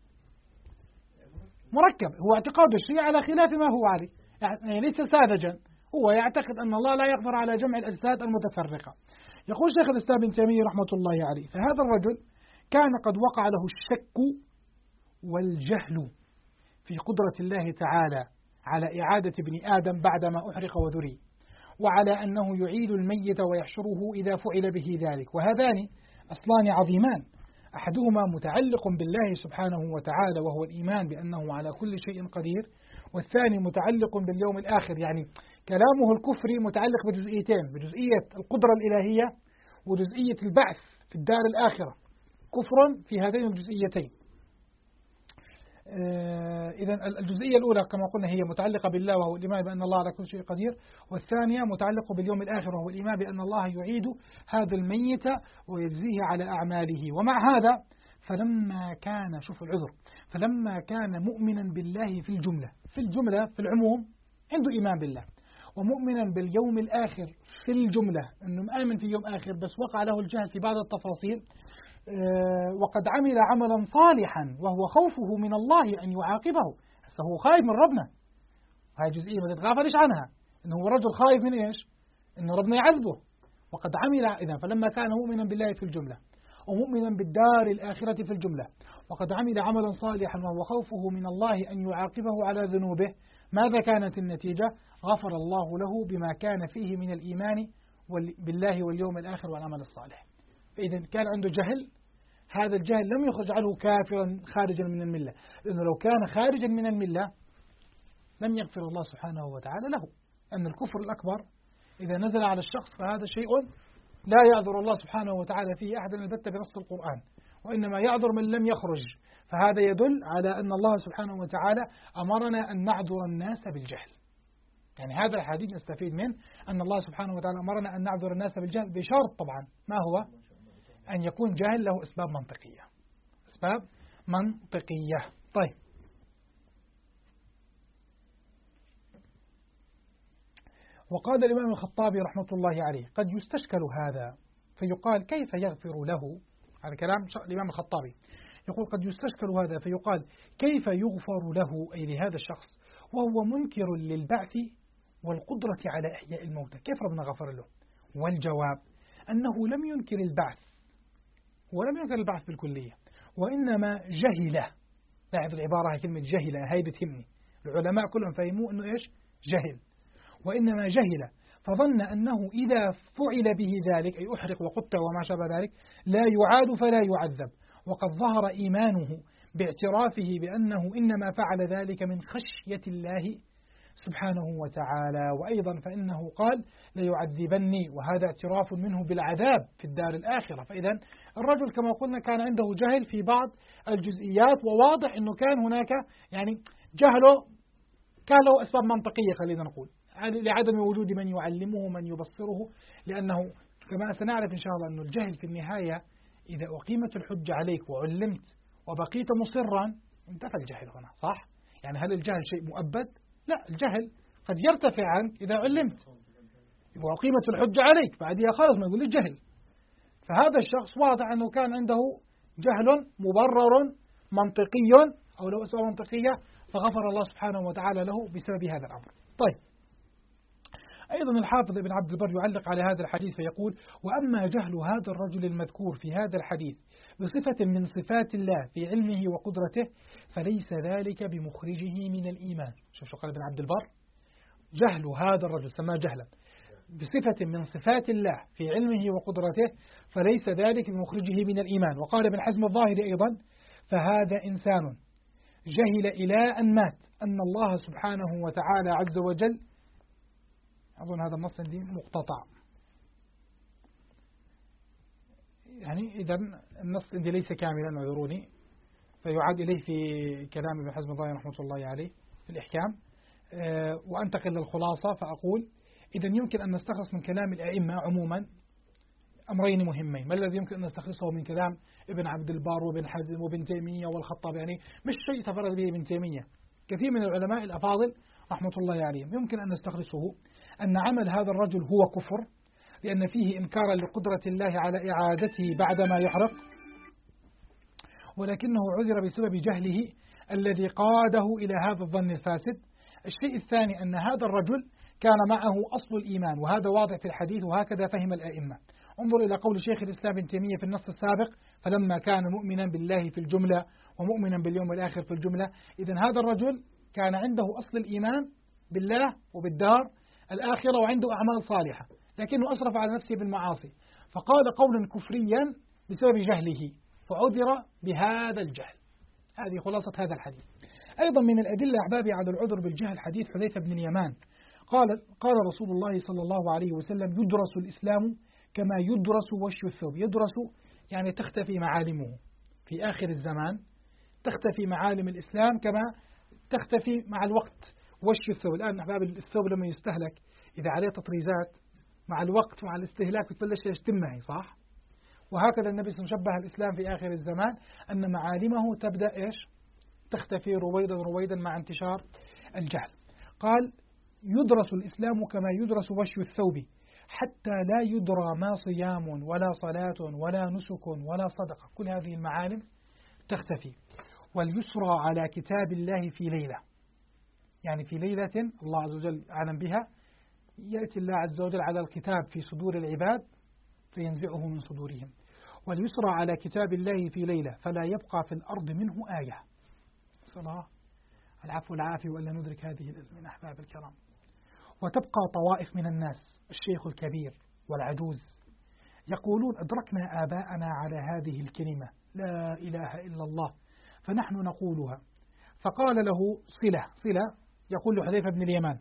مركب. هو اعتقاد الشيعة على خلاف ما هو عليه، يعني ليس ساذجا، هو يعتقد أن الله لا يقدر على جمع الأجساد المتفرقة. يقول شيخ الإسلام ابن تيمية رحمة الله عليه فهذا الرجل كان قد وقع له الشك والجهل في قدرة الله تعالى على إعادة ابن آدم بعدما أحرق وذري، وعلى أنه يعيد الميت ويحشره إذا فعل به ذلك. وهذان أصلان عظيمان، أحدهما متعلق بالله سبحانه وتعالى وهو الإيمان بأنه على كل شيء قدير، والثاني متعلق باليوم الآخر. يعني كلامه الكفري متعلق بجزئيتين، بجزئية القدرة الإلهية وجزئية البعث في الدار الآخرة، كفر في هذين الجزئيتين. إذن الجزئية الأولى كما قلنا هي متعلقة بالله وهو الإيمان بأن الله على كل شيء قدير، والثانية متعلقة باليوم الآخر وهو الإيمان بأن الله يعيد هذا الميت ويجزيه على أعماله. ومع هذا فلما كان، شوف العذر، فلما كان مؤمنا بالله في الجملة في العموم عنده إيمان بالله، ومؤمنا باليوم الآخر في الجملة أنه مآمن في يوم آخر، بس وقع له الجهل في بعض التفاصيل، وقد عمل عملا صالحا وهو خوفه من الله أن يعاقبه. هو خايف من ربنا، وهي جزئية ما تتغافلش عنها، إنه هو رجل خايف من إيش؟ إنه ربنا يعذبه. وقد عمل إذن فلما كان مؤمنا بالله في الجملة ومؤمنا بالدار الآخرة في الجملة وقد عمل عملا صالحا وهو خوفه من الله أن يعاقبه على ذنوبه، ماذا كانت النتيجة؟ غفر الله له بما كان فيه من الإيمان بالله واليوم الآخر والعمل الصالح. فإذا كان عنده جهل، هذا الجهل لم يخرج عنه كافرا خارجا من الملة، لأنه لو كان خارجا من الملة لم يغفر الله سبحانه وتعالى له. أن الكفر الأكبر إذا نزل على الشخص فهذا شيء لا يعذر الله سبحانه وتعالى فيه أحدا البتة بنص القرآن، وإنما يعذر من لم يخرج. فهذا يدل على أن الله سبحانه وتعالى أمرنا أن نعذر الناس بالجهل. يعني هذا الحديث نستفيد منه أن الله سبحانه وتعالى أمرنا أن نعذر الناس بالجهل، بشرط طبعا ما هو؟ أن يكون جاهل له أسباب منطقية. أسباب منطقية. طيب، وقال الإمام الخطابي رحمة الله عليه قد يستشكل هذا فيقال كيف يغفر له. هذا كلام الإمام الخطابي، يقول قد يستشكل هذا فيقال كيف يغفر له، أي لهذا الشخص وهو منكر للبعث والقدرة على إحياء الموتى، كيف ربنا غفر له؟ والجواب أنه لم ينكر البعث، ولم ينكر البعث بالكلية، وإنما جهل. لاحظ العبارة، هي كلمة جهل، هاي بتهمني. العلماء كلهم فهموا أنه إيش؟ جهل. وإنما جهل فظن أنه إذا فعل به ذلك أي أحرق وقطع وما شابه ذلك لا يعاد فلا يعذب، وقد ظهر إيمانه باعترافه بأنه إنما فعل ذلك من خشية الله سبحانه وتعالى. وأيضا فإنه قال ليعذبني، وهذا اعتراف منه بالعذاب في الدار الآخرة. فإذا الرجل كما قلنا كان عنده جهل في بعض الجزئيات، وواضح أنه كان هناك يعني جهله كان له أسباب منطقية خلينا نقول، لعدم وجود من يعلمه من يبصره، لأنه كما سنعرف إن شاء الله أن الجهل في النهاية إذا أقيمت الحجة عليك وعلمت وبقيت مصرا انتفى الجهل هنا، صح؟ يعني هل الجهل شيء مؤبد؟ لا، الجهل قد يرتفع عنك إذا علمت وأقيمت الحجة عليك، بعدها خلاص ما يقول الجهل. فهذا الشخص واضح أنه كان عنده جهل مبرر منطقي أو له أسباب منطقية، فغفر الله سبحانه وتعالى له بسبب هذا الأمر. طيب، أيضا الحافظ ابن عبد البر يعلق على هذا الحديث فيقول: وأما جهل هذا الرجل المذكور في هذا الحديث بصفة من صفات الله في علمه وقدرته فليس ذلك بمخرجه من الإيمان. شوف قال ابن عبد البر: جهل هذا الرجل، سماه جهلا، بصفة من صفات الله في علمه وقدرته فليس ذلك بمخرجه من الإيمان. وقال ابن حزم الظاهري أيضا: فهذا إنسان جهل إلى أن مات أن الله سبحانه وتعالى عز وجل، أظن هذا النص عندي مقتطع، يعني إذا النص عندي ليس كاملا اعذروني، فيعاد إليه في كلام ابن حزم الظاهري رحمة الله عليه في الإحكام. وأنتقل للخلاصة فأقول: إذا يمكن أن نستخلص من كلام الأئمة عموما أمرين مهمين. ما الذي يمكن أن نستخلصه من كلام ابن عبد البر وابن حزم وابن تيمية والخطاب؟ يعني مش شيء تفرد به ابن تيمية، كثير من العلماء الأفاضل رحمة الله عليهم. يمكن أن نستخلصه أن عمل هذا الرجل هو كفر، لأن فيه إنكارا لقدرة الله على إعادته بعدما يحرق، ولكنه عذر بسبب جهله الذي قاده إلى هذا الظن الفاسد. الشيء الثاني أن هذا الرجل كان معه أصل الإيمان، وهذا واضح في الحديث، وهكذا فهم الأئمة. انظر إلى قول شيخ الإسلام ابن تيمية في النص السابق: فلما كان مؤمنا بالله في الجملة ومؤمنا باليوم الآخر في الجملة. إذن هذا الرجل كان عنده أصل الإيمان بالله وبالدار الآخرة وعنده أعمال صالحة، لكنه أسرف على نفسه بالمعاصي، فقال قولا كفريا بسبب جهله، فعذر بهذا الجهل. هذه خلاصة هذا الحديث. أيضا من الأدلة أحبابي على العذر بالجهل حديث حذيفة بن اليمان، قال رسول الله صلى الله عليه وسلم: يدرس الإسلام كما يدرس وشي الثوب. يدرس يعني تختفي معالمه في آخر الزمان، تختفي معالم الإسلام كما تختفي مع الوقت وشي الثوب. الآن أحباب الثوب لما يستهلك إذا عليه تطريزات مع الوقت مع الاستهلاك بتبلش تمهي، صح؟ وهكذا النبي صلى الله عليه وسلم شبه الإسلام في آخر الزمان أن معالمه تبدأ إيش؟ تختفي رويدا رويدا مع انتشار الجهل. قال: يدرس الإسلام كما يدرس وشي الثوب حتى لا يدرى ما صيام ولا صلاة ولا نسك ولا صدقة. كل هذه المعالم تختفي. واليسرى على كتاب الله في ليلة، يعني في ليلة الله عز وجل أعلم بها يأتي الله عز وجل على الكتاب في صدور العباد فينزعه من صدورهم. واليسرى على كتاب الله في ليلة فلا يبقى في الأرض منه آية. صلاة العفو والعافية وألا ندرك هذه الأزمنة أحباب الكرام. وتبقى طوائف من الناس، الشيخ الكبير والعجوز، يقولون: أدركنا آباءنا على هذه الكلمة لا إله إلا الله فنحن نقولها. فقال له صلة يقول له حذيفة بن اليمان،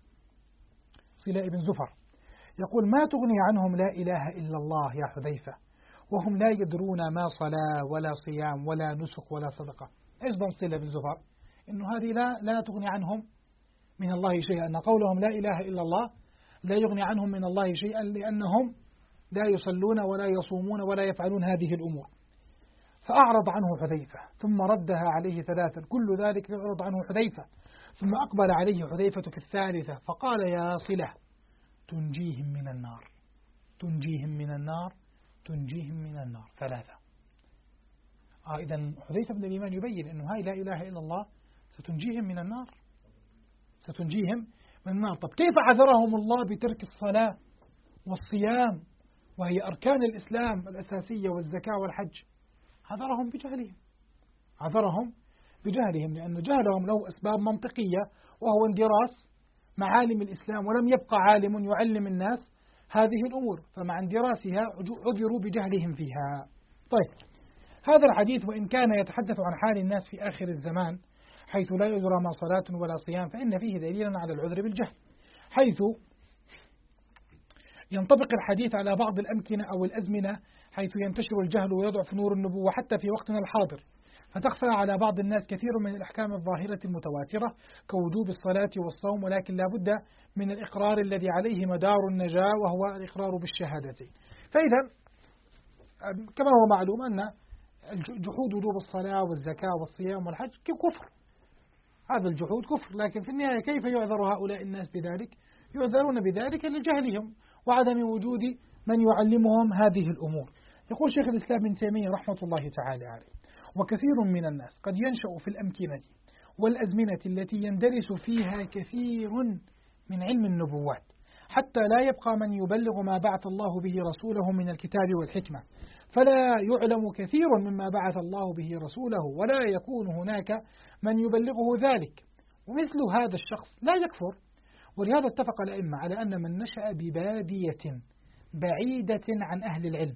صلة ابن زفر يقول: ما تغني عنهم لا إله إلا الله يا حذيفة وهم لا يدرون ما صلاة ولا صيام ولا نسك ولا صدقة. إيش ظن صلة بن زفر؟ إنه هذه لا تغني عنهم من الله شيئا، أن قولهم لا إله إلا الله لا يغني عنهم من الله شيئا، لأنهم لا يصلون ولا يصومون ولا يفعلون هذه الأمور. فأعرض عنه حذيفة ثم ردها عليه ثلاثا، كل ذلك يعرض عنه حذيفة، ثم أقبل عليه حذيفة في الثالثة فقال: يا صلة تنجيهم من النار، تنجيهم من النار، تنجيهم من النار، ثلاثة. إذن حذيفة بن اليمان يبين أنه هاي لا إله إلا الله ستنجيهم من النار، ستنجيهم من النار. طب كيف عذرهم الله بترك الصلاة والصيام وهي أركان الإسلام الأساسية والزكاة والحج؟ عذرهم بجهلهم، لأن جهلهم له أسباب منطقية، وهو اندراس معالم الإسلام، ولم يبقى عالم يعلم الناس هذه الأمور، فمع اندراسها عذروا بجهلهم فيها. طيب، هذا الحديث وإن كان يتحدث عن حال الناس في آخر الزمان حيث لا يدرى ما صلاة ولا صيام، فإن فيه دليلا على العذر بالجهل، حيث ينطبق الحديث على بعض الأمكنة أو الأزمنة حيث ينتشر الجهل ويضعف نور النبوة حتى في وقتنا الحاضر، فتخفى على بعض الناس كثير من الأحكام الظاهرة المتواترة كوجوب الصلاة والصوم، ولكن لا بد من الإقرار الذي عليه مدار النجاة، وهو الإقرار بالشهادتين. فإذا كما هو معلوم أن جحود وجوب الصلاة والزكاة والصيام والحج كفر، هذا الجحود كفر، لكن في النهاية كيف يعذر هؤلاء الناس بذلك؟ يعذرون بذلك لجهلهم وعدم وجود من يعلمهم هذه الأمور. يقول شيخ الإسلام ابن تيمية رحمة الله تعالى عليه: وكثير من الناس قد ينشأ في الأمكنة والأزمنة التي يندرس فيها كثير من علم النبوات حتى لا يبقى من يبلغ ما بعث الله به رسوله من الكتاب والحكمة، فلا يعلم كثير مما بعث الله به رسوله، ولا يكون هناك من يبلغه ذلك، ومثل هذا الشخص لا يكفر. ولهذا اتفق الأئمة على أن من نشأ ببادية بعيدة عن أهل العلم،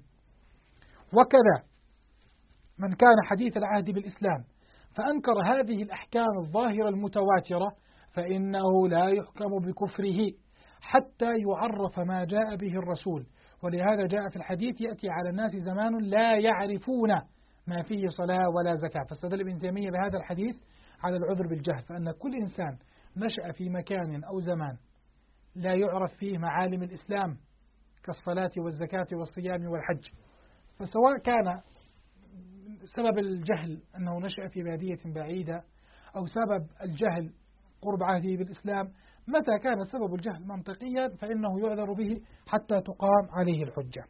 وكذا من كان حديث العهد بالإسلام فأنكر هذه الأحكام الظاهرة المتواترة، فإنه لا يحكم بكفره حتى يعرف ما جاء به الرسول. ولهذا جاء في الحديث: يأتي على الناس زمان لا يعرفون ما فيه صلاة ولا زكاة. فاستدل ابن تيمية بهذا الحديث على العذر بالجهل، فأن كل إنسان نشأ في مكان أو زمان لا يعرف فيه معالم الإسلام كالصلاة والزكاة والصيام والحج، فسواء كان سبب الجهل أنه نشأ في بادية بعيدة، أو سبب الجهل قرب عهده بالإسلام، متى كان سبب الجهل منطقيا فإنه يعذر به حتى تقام عليه الحجة.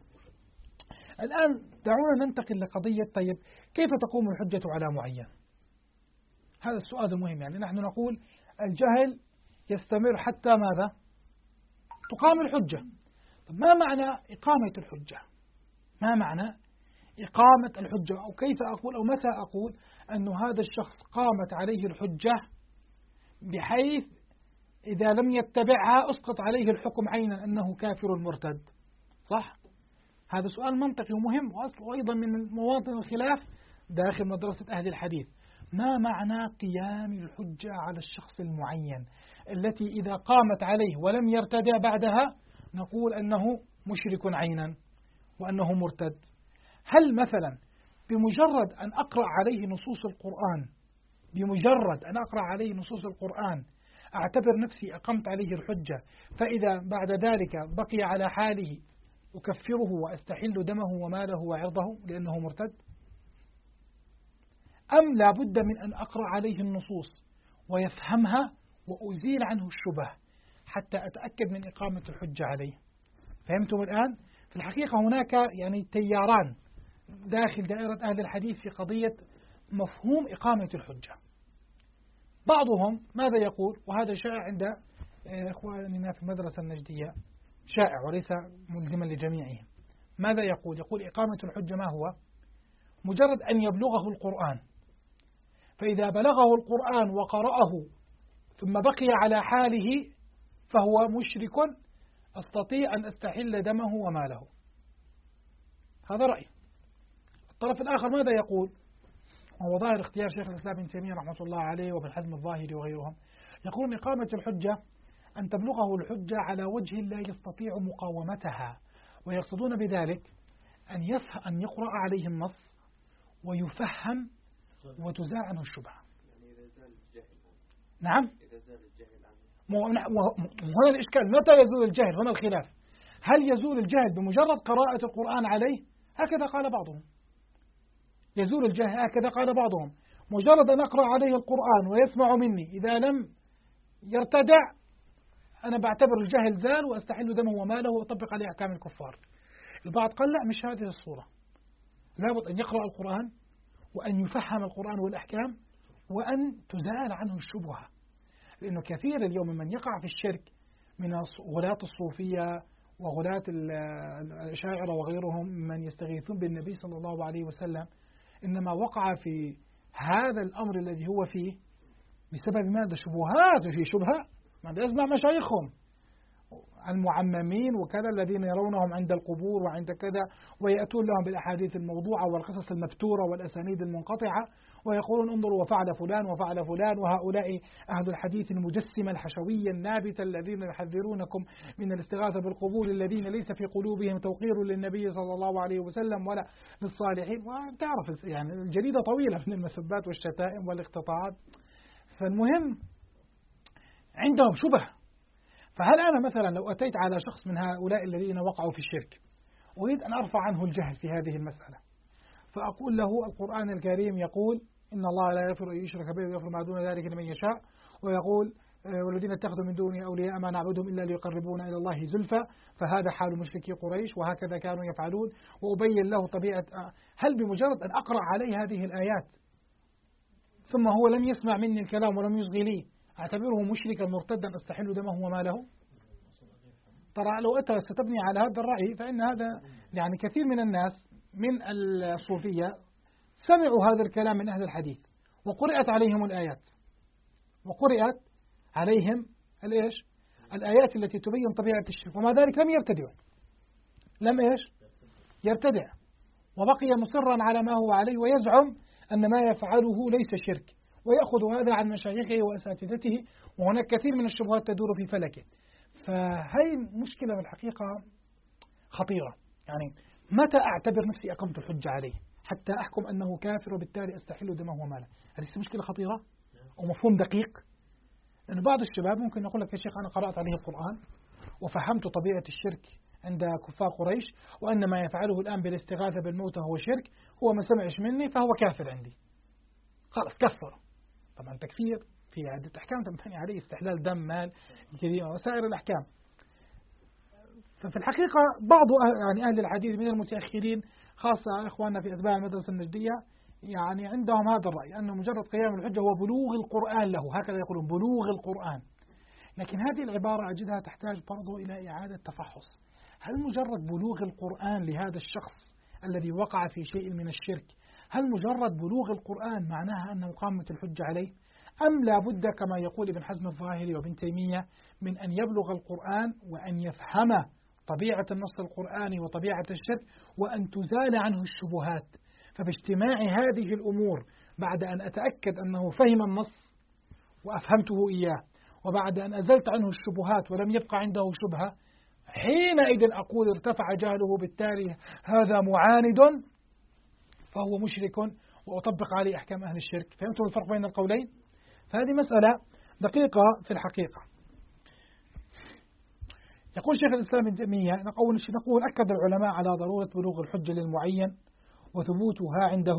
الآن دعونا ننتقل لقضية: طيب، كيف تقوم الحجة على معين؟ هذا السؤال المهم. يعني نحن نقول الجهل يستمر حتى ماذا؟ تقام الحجة. ما معنى إقامة الحجة؟ ما معنى إقامة الحجة؟ أو كيف أقول أو متى أقول أن هذا الشخص قامت عليه الحجة بحيث إذا لم يتبعها أسقط عليه الحكم عينا أنه كافر مرتد؟ صح؟ هذا سؤال منطقي ومهم، وأيضا من مواطن الخلاف داخل مدرسة أهل الحديث. ما معنى قيام الحجة على الشخص المعين التي إذا قامت عليه ولم يرتدع بعدها نقول أنه مشرك عينا وأنه مرتد؟ هل مثلا بمجرد أن أقرأ عليه نصوص القرآن أعتبر نفسي أقمت عليه الحجة، فإذا بعد ذلك بقي على حاله أكفره وأستحل دمه وماله وعرضه لأنه مرتد؟ أم لا بد من أن أقرأ عليه النصوص ويفهمها وأزيل عنه الشبه حتى أتأكد من إقامة الحجة عليه؟ فهمتم الآن؟ في الحقيقة هناك يعني تياران داخل دائرة أهل الحديث في قضية مفهوم إقامة الحجة. بعضهم ماذا يقول؟ وهذا شائع عند إخواننا في المدرسة النجدية، شائع وليس ملزما لجميعهم. ماذا يقول؟ يقول إقامة الحجة ما هو؟ مجرد أن يبلغه القرآن، فإذا بلغه القرآن وقرأه ثم بقي على حاله فهو مشرك أستطيع أن أستحل دمه وماله. هذا رأي. الطرف الآخر ماذا يقول؟ وهو ظاهر اختيار شيخ الإسلام ابن تيمية رحمة الله عليه وابن حزم الظاهري وغيرهم، يقول إقامة الحجة أن تبلغه الحجة على وجه لا يستطيع مقاومتها، ويقصدون بذلك أن يقرأ عليه النص ويفهم وتزال عنه الشبهة. يعني إذا زال الجهل. نعم، إذا زال الجهل عنه. هنا الإشكال، متى يزول الجهل؟ هنا الخلاف. هل يزول الجهل بمجرد قراءة القرآن عليه؟ هكذا قال بعضهم. يزول الجهل هكذا قال بعضهم، مجرد أن أقرأ عليه القرآن ويسمع مني، إذا لم يرتدع أنا بعتبر الجهل زال وأستحل دمه وماله وأطبق عليه أحكام الكفار. البعض قال لا، مش هذه الصورة، لابد أن يقرأ القرآن وأن يفهم القرآن والأحكام وأن تزال عنه الشبهة، لأنه كثير اليوم من يقع في الشرك من غلاة الصوفية وغلاة الأشاعرة وغيرهم من يستغيثون بالنبي صلى الله عليه وسلم إنما وقع في هذا الأمر الذي هو فيه بسبب ماذا؟ شبهات. في شبهة ماذا؟ يسمع مشايخهم المعممين وكذا الذين يرونهم عند القبور وعند كذا، ويأتون لهم بالأحاديث الموضوعة والقصص المبتورة والأسانيد المنقطعة، ويقولون انظروا وفعل فلان وفعل فلان، وهؤلاء أهل الحديث المجسمة الحشوية النابتة الذين يحذرونكم من الاستغاثة بالقبور الذين ليس في قلوبهم توقير للنبي صلى الله عليه وسلم ولا للصالحين. وتعرف يعني الجريدة طويلة من المسبات والشتائم والاقتطاعات. فالمهم عندهم شبه. فهل أنا مثلا لو أتيت على شخص من هؤلاء الذين وقعوا في الشرك أريد أن أرفع عنه الجهل في هذه المسألة، فأقول له القرآن الكريم يقول إن الله لا يغفر أن يشرك به ويغفر ما دون ذلك لمن يشاء، ويقول والذين اتخذوا من دونه أولياء ما نعبدهم إلا ليقربونا إلى الله زلفى، فهذا حال مشركي قريش وهكذا كانوا يفعلون، وأبين له طبيعة. هل بمجرد أن أقرأ عليه هذه الآيات ثم هو لم يسمع مني الكلام ولم يصغي لي أعتبره مشركا مرتدا أستحل دمه وماله؟ ترى لو أتى ستبني على هذا الرأي فإن هذا يعني كثير من الناس من الصوفية سمعوا هذا الكلام من أهل الحديث وقرأت عليهم الآيات، وقرأت عليهم الآيات التي تبين طبيعة الشرك، وما ذلك لم يرتدعوا، لم يرتدع، وبقي مصرا على ما هو عليه ويزعم أن ما يفعله ليس شرك، ويأخذ هذا عن مشايخه وأساتذته، وهناك كثير من الشبهات تدور في فلكه. فهي مشكلة بالحقيقة خطيرة. يعني متى أعتبر نفسي أقمت الحجة عليه حتى أحكم أنه كافر وبالتالي أستحل دمه وماله؟ هذه مشكلة خطيرة ومفهوم دقيق. لأن بعض الشباب ممكن يقول لك يا شيخ أنا قرأت عليه القرآن وفهمت طبيعة الشرك عند كفار قريش، وأن ما يفعله الآن بالاستغاثة بالموتى هو شرك، هو ما سمعش مني فهو كافر عندي، خلاص كفر. طبعا تكفير في عدة أحكام تنبني عليه استحلال دم مال جريمة وسائر الأحكام. ففي الحقيقة بعض يعني أهل الحديث من المتأخرين خاصة إخواننا في أتباع المدرسة النجدية يعني عندهم هذا الرأي أنه مجرد قيام الحجة هو بلوغ القرآن له، هكذا يقولون بلوغ القرآن. لكن هذه العبارة أجدها تحتاج برضو إلى إعادة تفحص. هل مجرد بلوغ القرآن لهذا الشخص الذي وقع في شيء من الشرك، هل مجرد بلوغ القرآن معناها أنه قامت الحجة عليه، أم لا بد كما يقول ابن حزم الظاهري وابن تيمية من أن يبلغ القرآن وأن يفهم طبيعة النص القرآني وطبيعة الشرك وأن تزال عنه الشبهات؟ فباجتماع هذه الأمور بعد أن أتأكد أنه فهم النص وأفهمته إياه، وبعد أن أزلت عنه الشبهات ولم يبقى عنده شبهة، حينئذ أقول ارتفع جهله بالتالي هذا معاند فهو مشرك وأطبق عليه أحكام أهل الشرك. فهمتم الفرق بين القولين؟ فهذه مسألة دقيقة في الحقيقة. يقول شيخ الإسلام ابن تيمية نقول أكد العلماء على ضرورة بلوغ الحجة للمعين وثبوتها عنده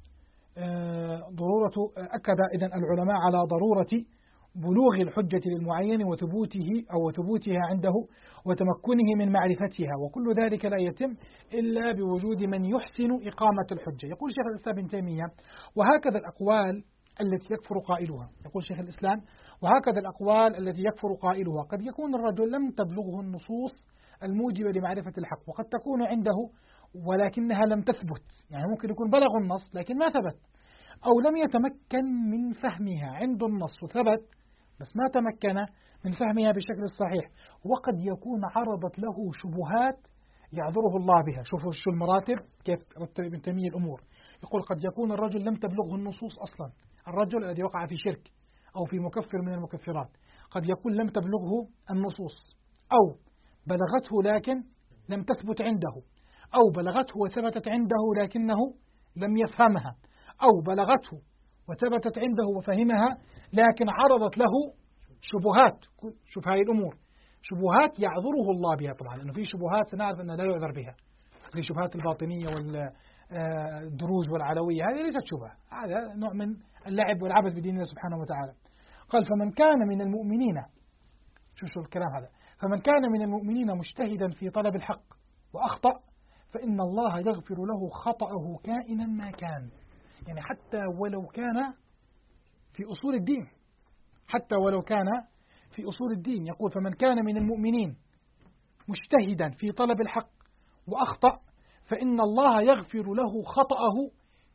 أكد إذن العلماء على ضرورة بلوغ الحجة للمعين وثبوتها عنده وتمكنه من معرفتها، وكل ذلك لا يتم إلا بوجود من يحسن إقامة الحجة. يقول شيخ الإسلام ابن تيمية وهكذا الأقوال التي يكفر قائلها، يقول شيخ الإسلام وهكذا الأقوال التي يكفر قائلها قد يكون الرجل لم تبلغه النصوص الموجبة لمعرفة الحق، وقد تكون عنده ولكنها لم تثبت، يعني ممكن يكون بلغ النص لكن ما ثبت، أو لم يتمكن من فهمها، عنده النص وثبت بس ما تمكن من فهمها بشكل صحيح، وقد يكون عرضت له شبهات يعذره الله بها. شوفوا شو المراتب كيف رتب ابن تيمية الأمور. يقول قد يكون الرجل لم تبلغه النصوص أصلا، الرجل الذي وقع في شرك أو في مكفر من المكفرات قد يكون لم تبلغه النصوص، أو بلغته لكن لم تثبت عنده، أو بلغته وثبتت عنده لكنه لم يفهمها، أو بلغته وثبتت عنده وفهمها لكن عرضت له شبهات. شوف هذه الأمور شبهات يعذره الله بها، طبعا لأنه في شبهات سنعرف أنه لا يعذر بها، في شبهات الباطنية والدروز والعلوية، هذه ليست شبهة، هذا نوع من اللعب والعبث بدين الله سبحانه وتعالى. قال فمن كان من المؤمنين، شو الكلام هذا، فمن كان من المؤمنين مجتهدا في طلب الحق وأخطأ فإن الله يغفر له خطأه كائنا ما كان، يعني حتى ولو كان في أصول الدين، حتى ولو كان في أصول الدين. يقول فمن كان من المؤمنين مجتهدا في طلب الحق وأخطأ فإن الله يغفر له خطأه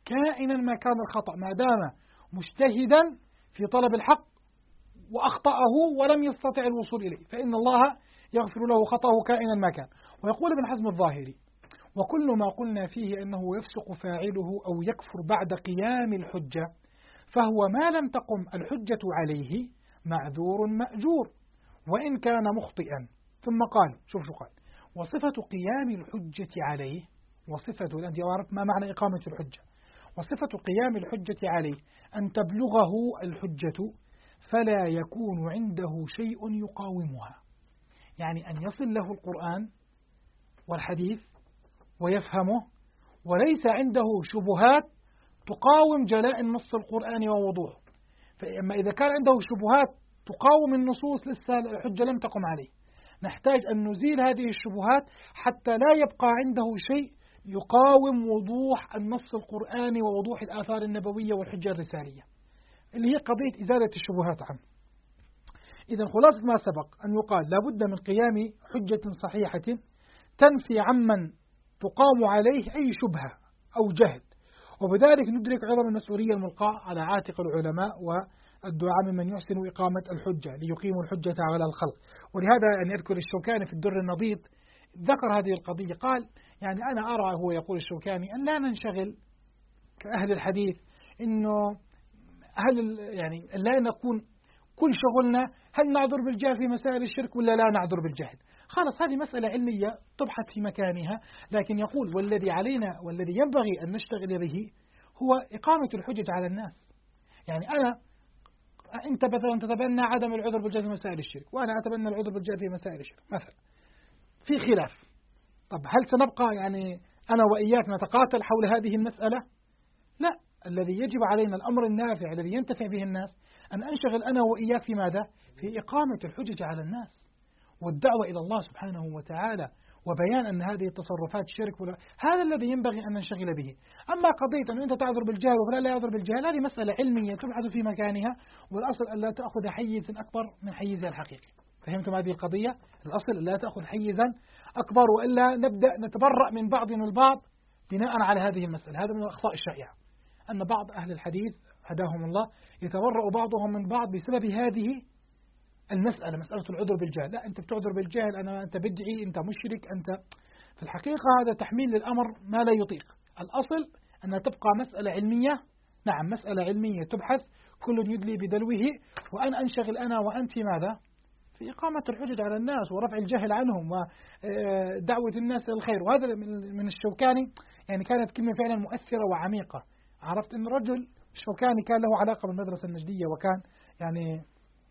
كائنا ما كان الخطأ، ما دام مجتهدا في طلب الحق وأخطأه ولم يستطع الوصول إليه فإن الله يغفر له خطأه كائنا ما كان. ويقول ابن حزم الظاهري: وكل ما قلنا فيه أنه يفسق فاعله أو يكفر بعد قيام الحجة فهو ما لم تقم الحجة عليه معذور مأجور وإن كان مخطئا. ثم قال، شوف شو قال: وصفة قيام الحجة عليه، وصفة، الآن عرفت ما معنى إقامة الحجة، وصفة قيام الحجة عليه أن تبلغه الحجة فلا يكون عنده شيء يقاومها، يعني أن يصل له القرآن والحديث ويفهمه وليس عنده شبهات تقاوم جلاء النص القرآني ووضوحه. فأما إذا كان عنده شبهات تقاوم النصوص لسه الحجة لم تقم عليه. نحتاج أن نزيل هذه الشبهات حتى لا يبقى عنده شيء يقاوم وضوح النص القرآني ووضوح الآثار النبوية والحجة الرسالية، اللي هي قضية إزالة الشبهات عنه. إذا خلاصة ما سبق أن يقال لابد من قيام حجة صحيحة تنفي عمن تقام عليه أي شبهة أو جهل، وبذلك ندرك عظم المسؤولية الملقاة على عاتق العلماء والدعاء ممن يحسن إقامة الحجة ليقيموا الحجة على الخلق. ولهذا أن يذكر الشوكاني في الدر النضيد ذكر هذه القضية، قال: يعني أنا أرى، هو يقول الشوكاني، أن لا ننشغل كأهل الحديث إنه يعني لا نكون كل شغلنا هل نعذر بالجهل في مسائل الشرك ولا لا نعذر بالجهل. خلاص هذه مسألة علمية تبحث في مكانها، لكن يقول والذي علينا والذي ينبغي أن نشتغل به هو إقامة الحجة على الناس. يعني أنت مثلا تتبنى عدم العذر بالجهل في مسائل الشرك وأنا أتبنى العذر بالجهل في مسائل الشرك مثلا، في خلاف. طب هل سنبقى يعني أنا وإياك نتقاتل حول هذه المسألة؟ لا، الذي يجب علينا الأمر النافع الذي ينتفع به الناس أن أنشغل أنا وإياك في ماذا؟ في إقامة الحجج على الناس والدعوة إلى الله سبحانه وتعالى وبيان أن هذه التصرفات شرك هذا الذي ينبغي أن ننشغل به. أما قضية أن أنت تعذر بالجهل وفلا لا يعذر بالجهل هذه مسألة علمية تبحث في مكانها، والأصل أن لا تأخذ حيزا أكبر من حيزها الحقيقي. فهمتم هذه القضية؟ الأصل أن لا تأخذ حيزا أكبر وإلا نبدأ نتبرأ من بعضنا البعض بناء على هذه المسألة. هذا من الأخطاء الشائعة أن بعض أهل الحديث هداهم الله يتبرأ بعضهم من بعض بسبب هذه المسألة، مسألة العذر بالجهل. لا، أنت بتعذر بالجهل، أنت بدعي، أنت مشرك، أنت في الحقيقة هذا تحميل للأمر ما لا يطيق. الأصل أن تبقى مسألة علمية، نعم مسألة علمية تبحث كل يدلي بدلوه، وأن أنشغل أنا وأنت في ماذا؟ في إقامة الحجج على الناس ورفع الجهل عنهم ودعوة الناس إلى الخير. وهذا من الشوكاني يعني كانت كلمة فعلا مؤثرة وعميقة. عرفت أن رجل الشوكاني كان له علاقة بالمدرسة النجدية، وكان يعني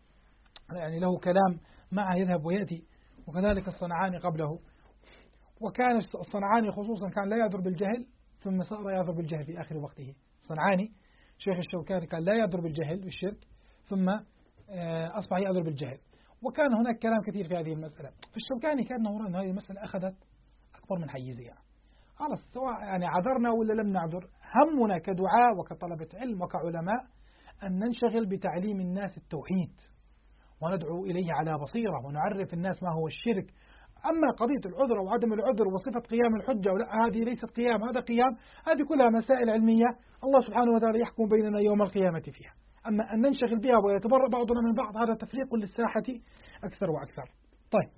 له كلام معه يذهب ويأتي، وكذلك الصنعاني قبله. وكان الصنعاني خصوصا كان لا يعذر بالجهل ثم صار يعذر بالجهل في آخر وقته. الصنعاني شيخ الشوكاني كان لا يعذر بالجهل بالشرك ثم أصبح يعذر بالجهل. وكان هناك كلام كثير في هذه المسألة. فالشوكاني كأنه رأى أن هذه المسألة أخذت أكبر من حيزها. خلاص سواء يعني عذرنا ولا لم نعذر، همنا كدعاء وكطلبة علم وكعلماء أن ننشغل بتعليم الناس التوحيد وندعو إليه على بصيرة ونعرف الناس ما هو الشرك. أما قضية العذر أو عدم العذر وصفة قيام الحجة ولا هذه ليست قيام هذا قيام، هذه كلها مسائل علمية الله سبحانه وتعالى يحكم بيننا يوم القيامة فيها. أما أن ننشغل بها ويتبرأ بعضنا من بعض هذا تفريق للساحة أكثر وأكثر. طيب،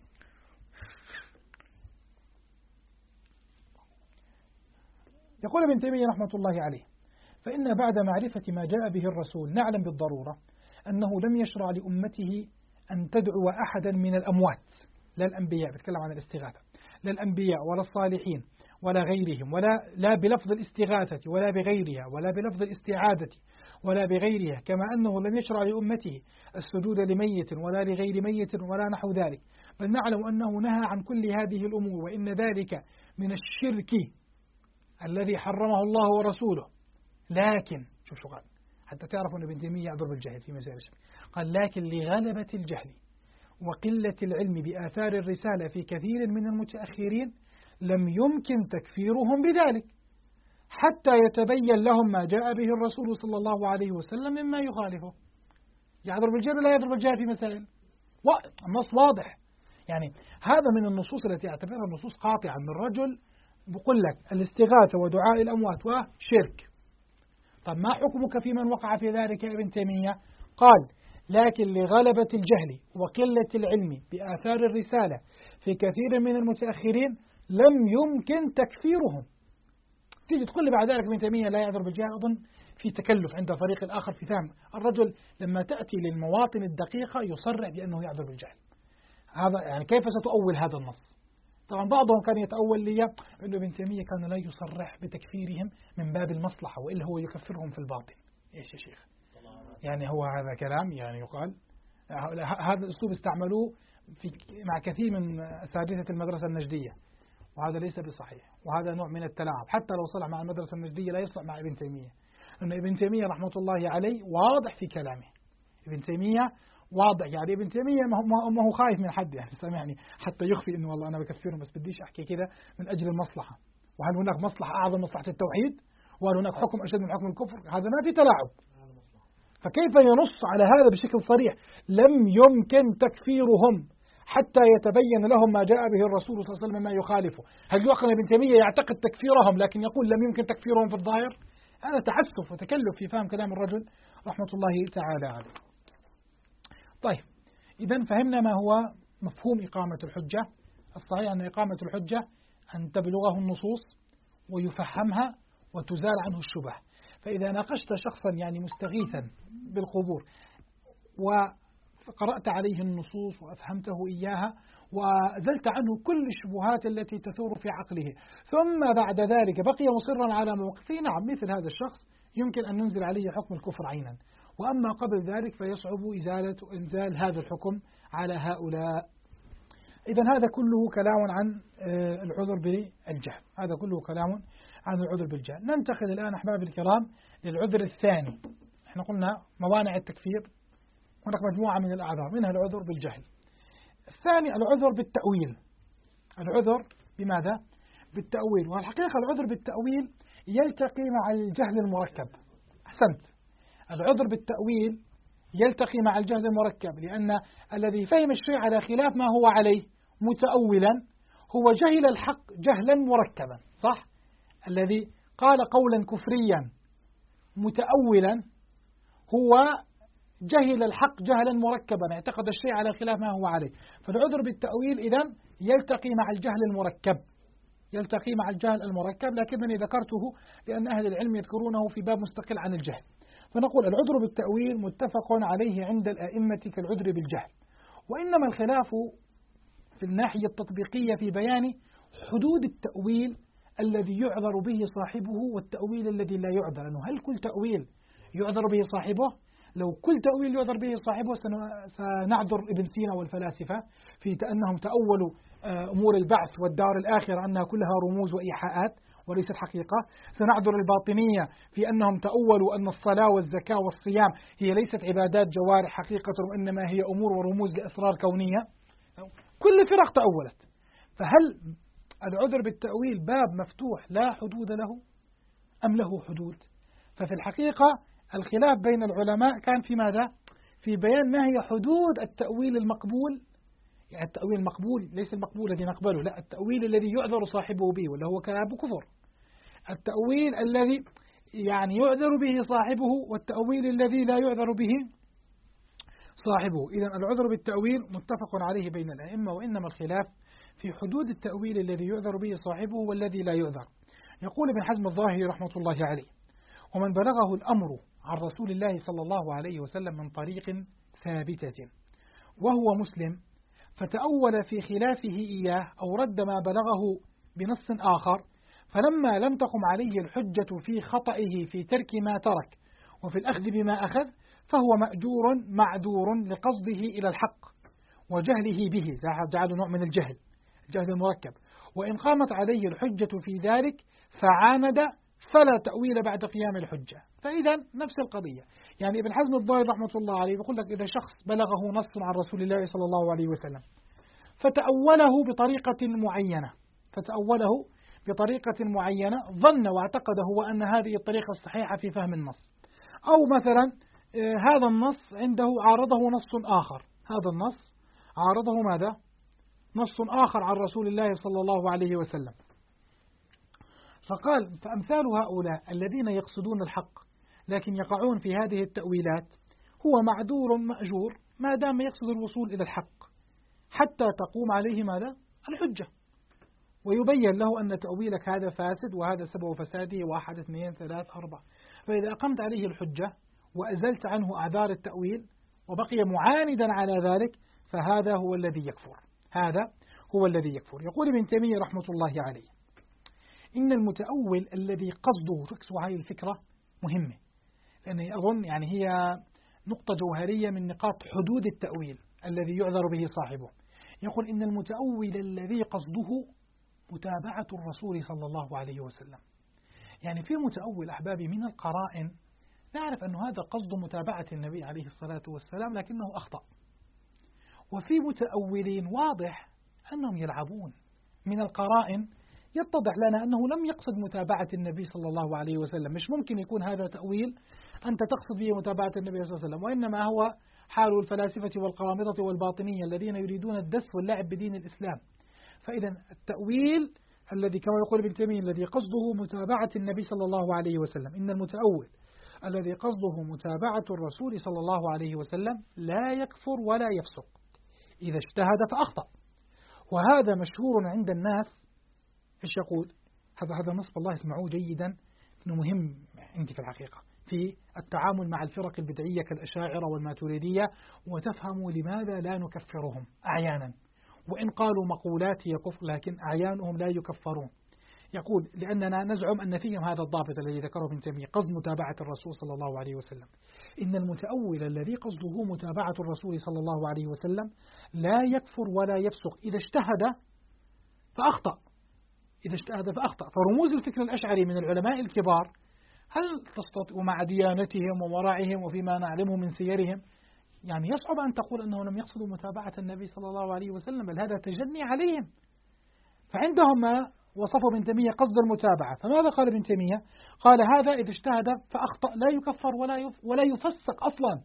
يقول ابن تيمية رحمة الله عليه: فإن بعد معرفة ما جاء به الرسول نعلم بالضرورة أنه لم يشرع لأمته أن تدعو أحدا من الأموات، لا الأنبياء، بتكلم عن الاستغاثة، لا الأنبياء ولا الصالحين ولا غيرهم، لا بلفظ الاستغاثة ولا بغيرها، ولا بلفظ الاستعادة ولا بغيرها، كما أنه لم يشرع لأمته السجود لميت ولا لغير ميت ولا نحو ذلك، بل نعلم أنه نهى عن كل هذه الأمور، وإن ذلك من الشرك الذي حرمه الله ورسوله. لكن شوف شو قال حتى تعرفوا أن ابن تيمية يعذر بالجهل في مسائل الشرك. قال: لكن لغلبة الجهل وقلة العلم بآثار الرسالة في كثير من المتأخرين لم يمكن تكفيرهم بذلك حتى يتبين لهم ما جاء به الرسول صلى الله عليه وسلم مما يخالفه. يعذر بالجهل لا يعذر بالجهل في مسائل، النص واضح. يعني هذا من النصوص التي اعتبرها النصوص قاطعة. من رجل بقول لك الاستغاثة ودعاء الأموات وشرك. طب ما حكمك في من وقع في ذلك يا ابن تيمية؟ قال: لكن لغلبة الجهل وقلة العلم بآثار الرسالة في كثير من المتأخرين لم يمكن تكفيرهم. تيجي تقول لي بعد ذلك ابن تيمية لا يعذر بالجهل، أظن في تكلف عند الفريق الآخر في فهم. الرجل لما تأتي للمواطن الدقيقة يصرح بأنه يعذر بالجهل. هذا يعني كيف ستؤول هذا النص؟ طبعا بعضهم كان يتأول لي أنه ابن تيمية كان لا يصرح بتكفيرهم من باب المصلحة، وإلا هو يكفرهم في الباطن. إيش يا شيخ؟ يعني هو هذا كلام يعني يقال، هذا الأسلوب استعملوه مع كثير من أساتذة المدرسة النجدية، وهذا ليس بصحيح، وهذا نوع من التلاعب. حتى لو صلح مع المدرسة النجدية لا يصلح مع ابن تيمية، أن ابن تيمية رحمة الله عليه واضح في كلامه. ابن تيمية واضح، يعني ابن تيمية ما هو خايف من حد، يعني سامعني، حتى يخفي إنه والله أنا بكفرهم بس بديش أحكي كده من أجل المصلحة. وهل هناك مصلحة أعظم مصلحة التوحيد؟ وهل هناك حكم أشد من حكم الكفر؟ هذا ما في تلاعب. فكيف ينص على هذا بشكل صريح؟ لم يمكن تكفيرهم حتى يتبين لهم ما جاء به الرسول صلى الله عليه وسلم ما يخالفه. هل يوقن ابن تيمية يعتقد تكفيرهم لكن يقول لم يمكن تكفيرهم في الظاهر؟ هذا تعسف وتكلف في فهم كلام الرجل رحمة الله تعالى عليه. طيب، إذن فهمنا ما هو مفهوم إقامة الحجة. الصحيح أن إقامة الحجة أن تبلغه النصوص ويفهمها وتزال عنه الشبه. فإذا ناقشت شخصا يعني مستغيثا بالقبور وقرأت عليه النصوص وأفهمته إياها وزلت عنه كل الشبهات التي تثور في عقله، ثم بعد ذلك بقي مصرا على موقفه، نعم مثل هذا الشخص يمكن أن ننزل عليه حكم الكفر عينا. وأما قبل ذلك فيصعب إنزال هذا الحكم على هؤلاء. إذن هذا كله كلام عن العذر بالجهل، هذا كله كلام عن العذر بالجهل. ننتقل الآن أحباب الكرام للعذر الثاني. احنا قلنا موانع التكفير، هناك مجموعة من الأعذار منها العذر بالجهل. الثاني العذر بالتأويل. العذر بماذا؟ بالتأويل. والحقيقة العذر بالتأويل يلتقي مع الجهل المركب. أحسنت، العذر بالتأويل يلتقي مع الجهل المركب، لأن الذي فهم الشيء على خلاف ما هو عليه متأولا هو جهل الحق جهلا مركبا، صح؟ الذي قال قولا كفريا متأولا هو جهل الحق جهلا مركبا، اعتقد الشيء على خلاف ما هو عليه. فالعذر بالتأويل إذن يلتقي مع الجهل المركب، يلتقي مع الجهل المركب، لكنني ذكرته لأن أهل العلم يذكرونه في باب مستقل عن الجهل. فنقول العذر بالتأويل متفق عليه عند الأئمة كالعذر بالجهل، وإنما الخلاف في الناحية التطبيقية في بيان حدود التأويل الذي يعذر به صاحبه والتأويل الذي لا يعذر. لأنه هل كل تأويل يعذر به صاحبه؟ لو كل تأويل يعذر به صاحبه سنعذر ابن سينا والفلاسفة في أنهم تأولوا أمور البعث والدار الآخرة أنها كلها رموز وإيحاءات وليست حقيقة. سنعذر الباطنية في أنهم تأولوا أن الصلاة والزكاة والصيام هي ليست عبادات جوارح حقيقة وإنما هي أمور ورموز لأسرار كونية. كل فرق تأولت. فهل العذر بالتأويل باب مفتوح لا حدود له أم له حدود؟ ففي الحقيقة الخلاف بين العلماء كان في ماذا؟ في بيان ما هي حدود التأويل المقبول. يعني التأويل المقبول ليس المقبول الذي نقبله، لا، التأويل الذي يعذر صاحبه به ولا هو كلام كفر. التأويل الذي يعني يعذر به صاحبه والتأويل الذي لا يعذر به صاحبه. إذن العذر بالتأويل متفق عليه بين الأئمة، وإنما الخلاف في حدود التأويل الذي يعذر به صاحبه والذي لا يعذر. يقول ابن حزم الظاهري رحمة الله عليه: ومن بلغه الأمر عن رسول الله صلى الله عليه وسلم من طريق ثابتة وهو مسلم فتأول في خلافه إياه أو رد ما بلغه بنص آخر، فلما لم تقم عليه الحجة في خطئه في ترك ما ترك وفي الأخذ بما أخذ فهو مأجور معذور لقصده إلى الحق وجهله به، جعله نوع من الجهل المركب، وإن قامت عليه الحجة في ذلك فعاند فلا تأويل بعد قيام الحجة. فإذا نفس القضية. يعني ابن حزم الظاهري رحمة الله عليه يقول لك إذا شخص بلغه نص عن رسول الله صلى الله عليه وسلم فتأوله بطريقة معينة ظن واعتقد هو أن هذه الطريقة الصحيحة في فهم النص، أو مثلا هذا النص عنده عارضه نص آخر، هذا النص عارضه ماذا؟ نص آخر عن رسول الله صلى الله عليه وسلم، فقال فأمثال هؤلاء الذين يقصدون الحق لكن يقعون في هذه التأويلات هو معذور مأجور ما دام يقصد الوصول إلى الحق حتى تقوم عليه ماذا؟ الحجة، ويبين له أن تأويلك هذا فاسد وهذا سبب فساده 1 2 3 4. فإذا أقمت عليه الحجة وأزلت عنه أعذار التأويل وبقي معاندا على ذلك فهذا هو الذي يكفر، هذا هو الذي يكفر. يقول ابن تيمية رحمة الله عليه إن المتأول الذي قصده، ركزوا هذه الفكرة مهمة لأن أظن يعني هي نقطة جوهرية من نقاط حدود التأويل الذي يعذر به صاحبه. يقول إن المتأول الذي قصده متابعة الرسول صلى الله عليه وسلم. يعني في متأول أحبابي من القرائن نعرف أن هذا قصد متابعة النبي عليه الصلاة والسلام لكنه أخطأ، وفي متأولين واضح أنهم يلعبون من القرائن يتضح لنا أنه لم يقصد متابعة النبي صلى الله عليه وسلم. مش ممكن يكون هذا تأويل أنت تقصد به متابعة النبي صلى الله عليه وسلم، وإنما هو حال الفلاسفة والقرامطة والباطنية الذين يريدون الدس واللعب بدين الإسلام. فإذا التأويل الذي كما يقول ابن تيمية الذي قصده متابعة النبي صلى الله عليه وسلم، إن المتأول الذي قصده متابعة الرسول صلى الله عليه وسلم لا يكفر ولا يفسق إذا اجتهد فأخطأ. وهذا مشهور عند الناس. إيش يقول؟ هذا نص الله اسمعوه جيدا إنه مهم عندي في الحقيقة في التعامل مع الفرق البدعية كالأشاعرة والماتريدية، وتفهموا لماذا لا نكفرهم أعيانا وإن قالوا مقولات هي كفر لكن أعيانهم لا يكفرون. يقول لأننا نزعم أن فيهم هذا الضابط الذي ذكره ابن تيمية قصد متابعة الرسول صلى الله عليه وسلم. إن المتأول الذي قصده متابعة الرسول صلى الله عليه وسلم لا يكفر ولا يفسق إذا اجتهد فأخطأ، إذا اجتهد فأخطأ. فرموز الفكر الأشعري من العلماء الكبار هل تستطيع مع ديانتهم وورعهم وفيما نعلمه من سيرهم يعني يصعب أن تقول أنه لم يقصدوا متابعة النبي صلى الله عليه وسلم، بل هذا تجني عليهم. فعندهم ما وصفوا ابن تيمية قصد المتابعة. فماذا قال ابن تيمية؟ قال هذا إذا اجتهد فأخطأ لا يكفر ولا يفسق أصلا.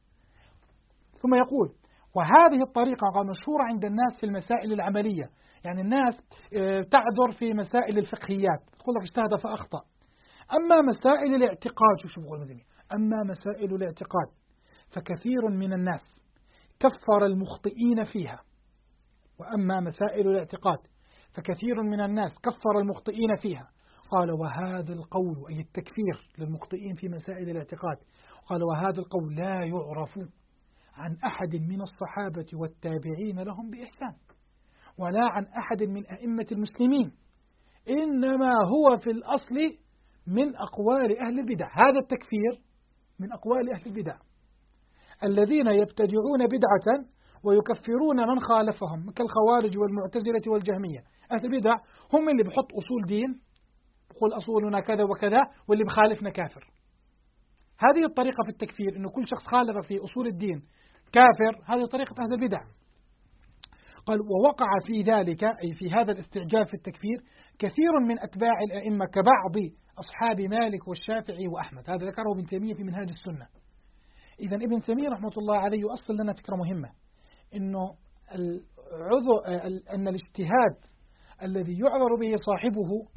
ثم يقول وهذه الطريقة قال مشهورة عند الناس في المسائل العملية، يعني الناس تعذر في مسائل الفقهيات تقول لك اجتهد فأخطأ. أما مسائل الاعتقاد شو بقول ابن تيمية؟ أما مسائل الاعتقاد فكثير من الناس كفر المخطئين فيها، وأما مسائل الاعتقاد فكثير من الناس كفر المخطئين فيها. قال وهذا القول أي التكفير للمخطئين في مسائل الاعتقاد، قال وهذا القول لا يعرف عن أحد من الصحابة والتابعين لهم بإحسان ولا عن أحد من أئمة المسلمين، إنما هو في الأصل من أقوال أهل البدع. هذا التكفير من أقوال أهل البدع الذين يبتدعون بدعة ويكفرون من خالفهم كالخوارج والمعتزلة والجهمية. أهل البدع هم اللي بحط أصول دين يقول أصولنا كذا وكذا واللي بخالفنا كافر. هذه الطريقة في التكفير إنه كل شخص خالف في أصول الدين كافر، هذه طريقة أهل البدع. قال ووقع في ذلك أي في هذا الاستعجاب في التكفير كثير من أتباع الأئمة كبعض أصحاب مالك والشافعي وأحمد. هذا ذكره ابن تيمية في منهاج السنة. إذا ابن تيمية رحمة الله عليه يؤصل لنا فكرة مهمة إنه أن الاجتهاد الذي يعذر به صاحبه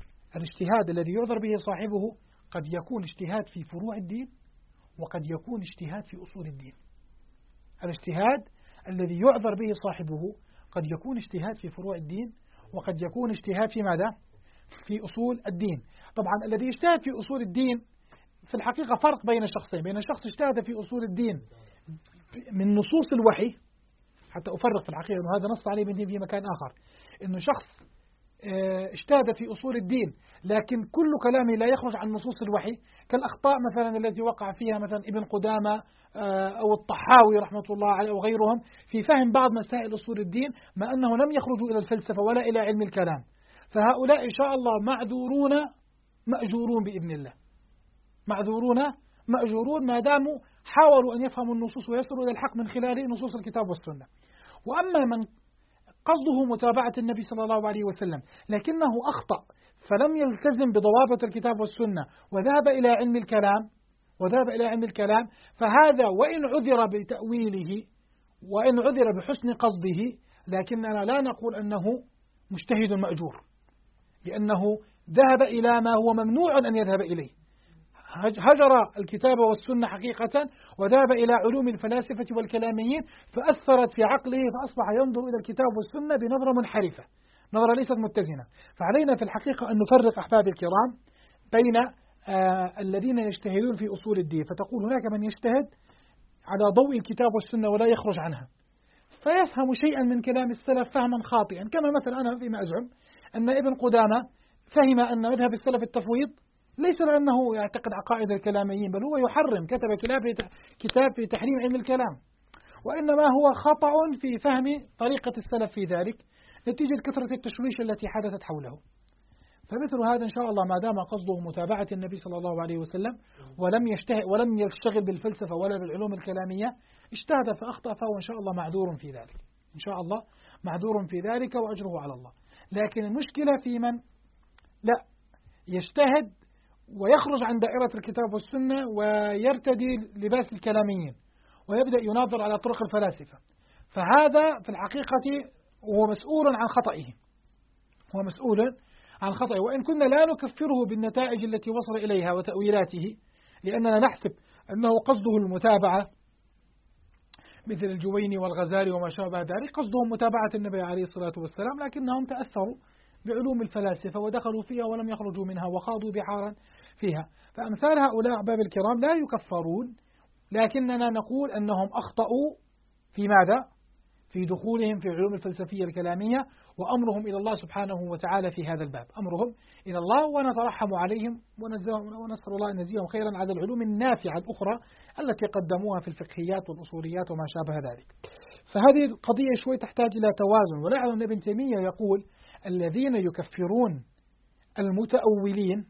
قد يكون اجتهاد في فروع الدين وقد يكون اجتهاد في أصول الدين. الاجتهاد الذي يعذر به صاحبه قد يكون اجتهاد في فروع الدين وقد يكون اجتهاد في ماذا؟ في أصول الدين. طبعا الذي يجتهد في أصول الدين في الحقيقة فرق بين شخصين، بين شخص اجتهد في أصول الدين من نصوص الوحي، حتى أفرق في الحقيقة أنه هذا نص عليه ابن تيمية في مكان آخر، أنه شخص اجتهد في أصول الدين لكن كل كلامه لا يخرج عن نصوص الوحي، كالأخطاء مثلا التي وقع فيها مثلا ابن قدامة أو الطحاوي رحمة الله عليه وغيرهم في فهم بعض مسائل أصول الدين، ما أنه لم يخرجوا إلى الفلسفة ولا إلى علم الكلام. فهؤلاء إن شاء الله معذورون مأجورون بإذن الله، معذورون مأجورون ما داموا حاولوا أن يفهموا النصوص ويصلوا إلى الحق من خلال نصوص الكتاب والسنة. وأما من قصده متابعة النبي صلى الله عليه وسلم لكنه أخطأ فلم يلتزم بضوابط الكتاب والسنة وذهب إلى علم الكلام فهذا وإن عذر بتأويله وإن عذر بحسن قصده لكننا لا نقول أنه مجتهد مأجور، لأنه ذهب إلى ما هو ممنوع أن يذهب إليه، هجر الكتاب والسنة حقيقة وذهب إلى علوم الفلاسفة والكلاميين، فأثرت في عقله فأصبح ينظر إلى الكتاب والسنة بنظرة منحرفة، نظرة ليست متزنة. فعلينا في الحقيقة أن نفرق أحبابي الكرام بين الذين يجتهدون في أصول الدين، فتقول هناك من يجتهد على ضوء الكتاب والسنة ولا يخرج عنها، فيفهم شيئا من كلام السلف فهما خاطئا، كما مثلا أنا فيما أزعم أن ابن قدامة فهم أن مذهب السلف التفويض ليس لأنه يعتقد عقائد الكلاميين، بل هو يحرم، كتب كتاب في تحريم علم الكلام، وإنما هو خطأ في فهم طريقة السلف في ذلك نتيجة كثرة التشويش التي حدثت حوله. فمثل هذا إن شاء الله ما دام قصده متابعة النبي صلى الله عليه وسلم ولم يشتغل بالفلسفة ولا بالعلوم الكلامية، اجتهد فأخطأ، فهو إن شاء الله معذور في ذلك، إن شاء الله معذور في ذلك وأجره على الله. لكن المشكلة في من لا يجتهد ويخرج عن دائرة الكتاب والسنة ويرتدي لباس الكلاميين ويبدأ يناظر على طرق الفلاسفة، فهذا في الحقيقة هو مسؤول عن خطئه، هو مسؤول عن خطئه، وإن كنا لا نكفره بالنتائج التي وصل إليها وتأويلاته، لأننا نحسب أنه قصده المتابعة مثل الجويني والغزالي وما شابه ذلك، قصدهم متابعة النبي عليه الصلاة والسلام، لكنهم تأثروا بعلوم الفلاسفة ودخلوا فيها ولم يخرجوا منها وخاضوا بحارا فيها. فأمثال هؤلاء أحباب الكرام لا يكفرون، لكننا نقول أنهم أخطأوا في ماذا؟ في دخولهم في العلوم الفلسفية الكلامية، وأمرهم إلى الله سبحانه وتعالى في هذا الباب، أمرهم إلى الله، ونترحم عليهم ونسأل الله أن يجزيهم خيرا على العلوم النافعة الأخرى التي قدموها في الفقهيات والأصوليات وما شابه ذلك. فهذه القضية شوي تحتاج إلى توازن. ولعل أن ابن تيمية يقول الذين يكفرون المتأولين،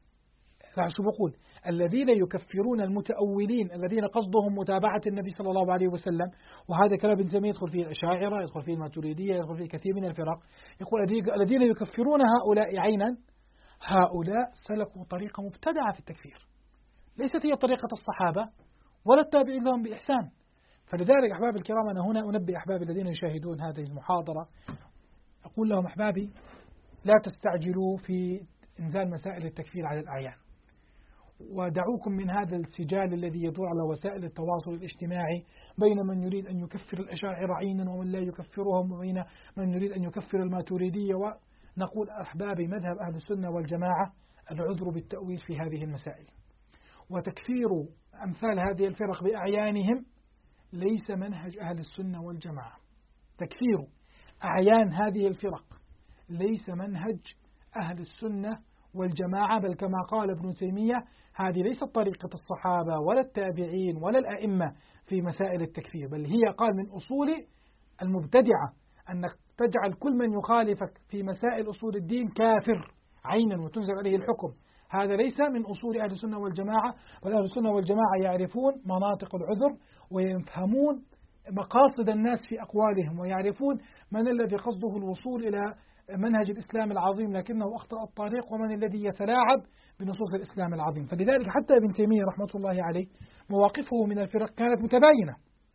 شو بقول؟ الذين يكفرون المتأولين الذين قصدهم متابعة النبي صلى الله عليه وسلم، وهذا كلام ابن تيمية يدخل فيه الأشاعرة، يدخل فيه الماتريدية، يدخل فيه كثير من الفرق. يقول الذين يكفرون هؤلاء عينا، هؤلاء سلكوا طريقة مبتدعة في التكفير، ليست هي طريقة الصحابة ولا التابعين لهم بإحسان. فلذلك أحباب الكرام أنا هنا أنبه أحبابي الذين يشاهدون هذه المحاضرة، أقول لهم أحبابي لا تستعجلوا في إنزال مسائل التكفير على الأعيان، ودعوكم من هذا السجال الذي يدور على وسائل التواصل الاجتماعي بين من يريد أن يكفر الأشاعرة عينا ومن لا يكفرهم، وبين من يريد أن يكفر الماتريدية. ونقول أحبابي مذهب أهل السنة والجماعة العذر بالتأويل في هذه المسائل، وتكفير أمثال هذه الفرق بأعيانهم ليس منهج أهل السنة والجماعة. تكفير أعيان هذه الفرق ليس منهج أهل السنة والجماعة، بل كما قال ابن تيمية هذه ليست طريقة الصحابة ولا التابعين ولا الأئمة في مسائل التكفير، بل هي قال من أصول المبتدعة أنك تجعل كل من يخالفك في مسائل أصول الدين كافر عينا وتنزل عليه الحكم. هذا ليس من أصول أهل السنة والجماعة، بل أهل السنة والجماعة يعرفون مناطق العذر ويفهمون مقاصد الناس في أقوالهم، ويعرفون من الذي قصده الوصول إلى منهج الإسلام العظيم لكنه أخطأ الطريق، ومن الذي يتلاعب بنصوص الإسلام العظيم. فلذلك حتى ابن تيمية رحمة الله عليه مواقفه من الفرق كانت متباينة،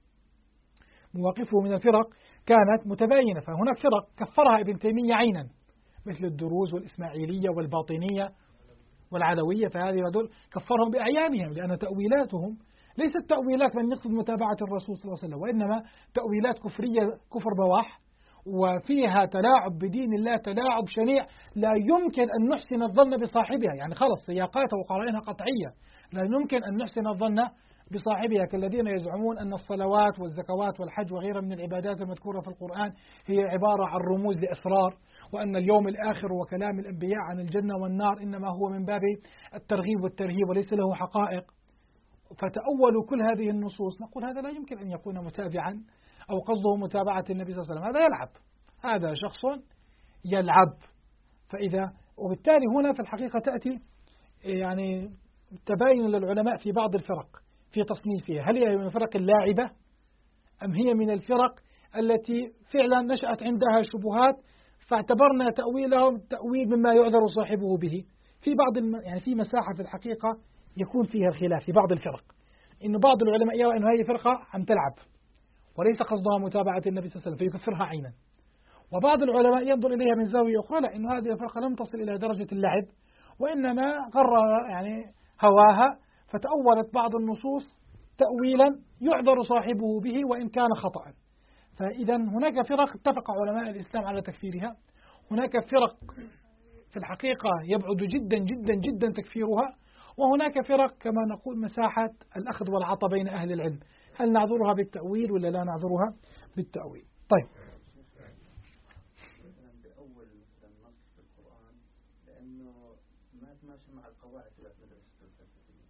مواقفه من الفرق كانت متباينة. فهناك فرق كفرها ابن تيمية عينا مثل الدروز والإسماعيلية والباطنية والعلوية، فهذه هذول كفرهم بأعيانهم، لأن تأويلاتهم ليست تأويلات من يقصد متابعة الرسول صلى الله عليه وسلم، وإنما تأويلات كفرية كفر بواح، وفيها تلاعب بدين الله تلاعب شنيع لا يمكن أن نحسن الظن بصاحبها. يعني خلص سياقاتها وقرائنها قطعية، لا يمكن أن نحسن الظن بصاحبها، كالذين يزعمون أن الصلوات والزكوات والحج وغيرها من العبادات المذكورة في القرآن هي عبارة عن رموز لأسرار، وأن اليوم الآخر وكلام الأنبياء عن الجنة والنار إنما هو من باب الترغيب والترهيب وليس له حقائق. فتأولوا كل هذه النصوص، نقول هذا لا يمكن أن يكون متابعا أو قصده متابعة النبي صلى الله عليه وسلم، هذا يلعب، هذا شخص يلعب. فإذا وبالتالي هنا في الحقيقة تأتي يعني تباين للعلماء في بعض الفرق في تصنيفها، هل هي من الفرق اللاعبة أم هي من الفرق التي فعلا نشأت عندها شبهات فاعتبرنا تأويلهم تأويل مما يعذر صاحبه به. في بعض يعني في مساحة في الحقيقة يكون فيها الخلاف في بعض الفرق، إن بعض العلماء يرى أن هذه فرقة عم تلعب وليس قصدها متابعة النبي صلى الله عليه وسلم فيكفرها عينا، وبعض العلماء ينظر إليها من زاوية أخرى، لأن هذه الفرقة لم تصل إلى درجة اللعب، وإنما غر يعني هواها، فتأولت بعض النصوص تأويلا يعذر صاحبه به وإن كان خطأ. فإذا هناك فرق اتفق علماء الإسلام على تكفيرها، هناك فرق في الحقيقة يبعد جدا جدا جدا تكفيرها، وهناك فرق كما نقول مساحة الأخذ والعطاء بين أهل العلم، هل نعذرها بالتأويل ولا لا نعذرها بالتأويل. طيب، بأول النص في القرآن لأنه ما تماشى مع القواعد في المدرسة الفلسفية.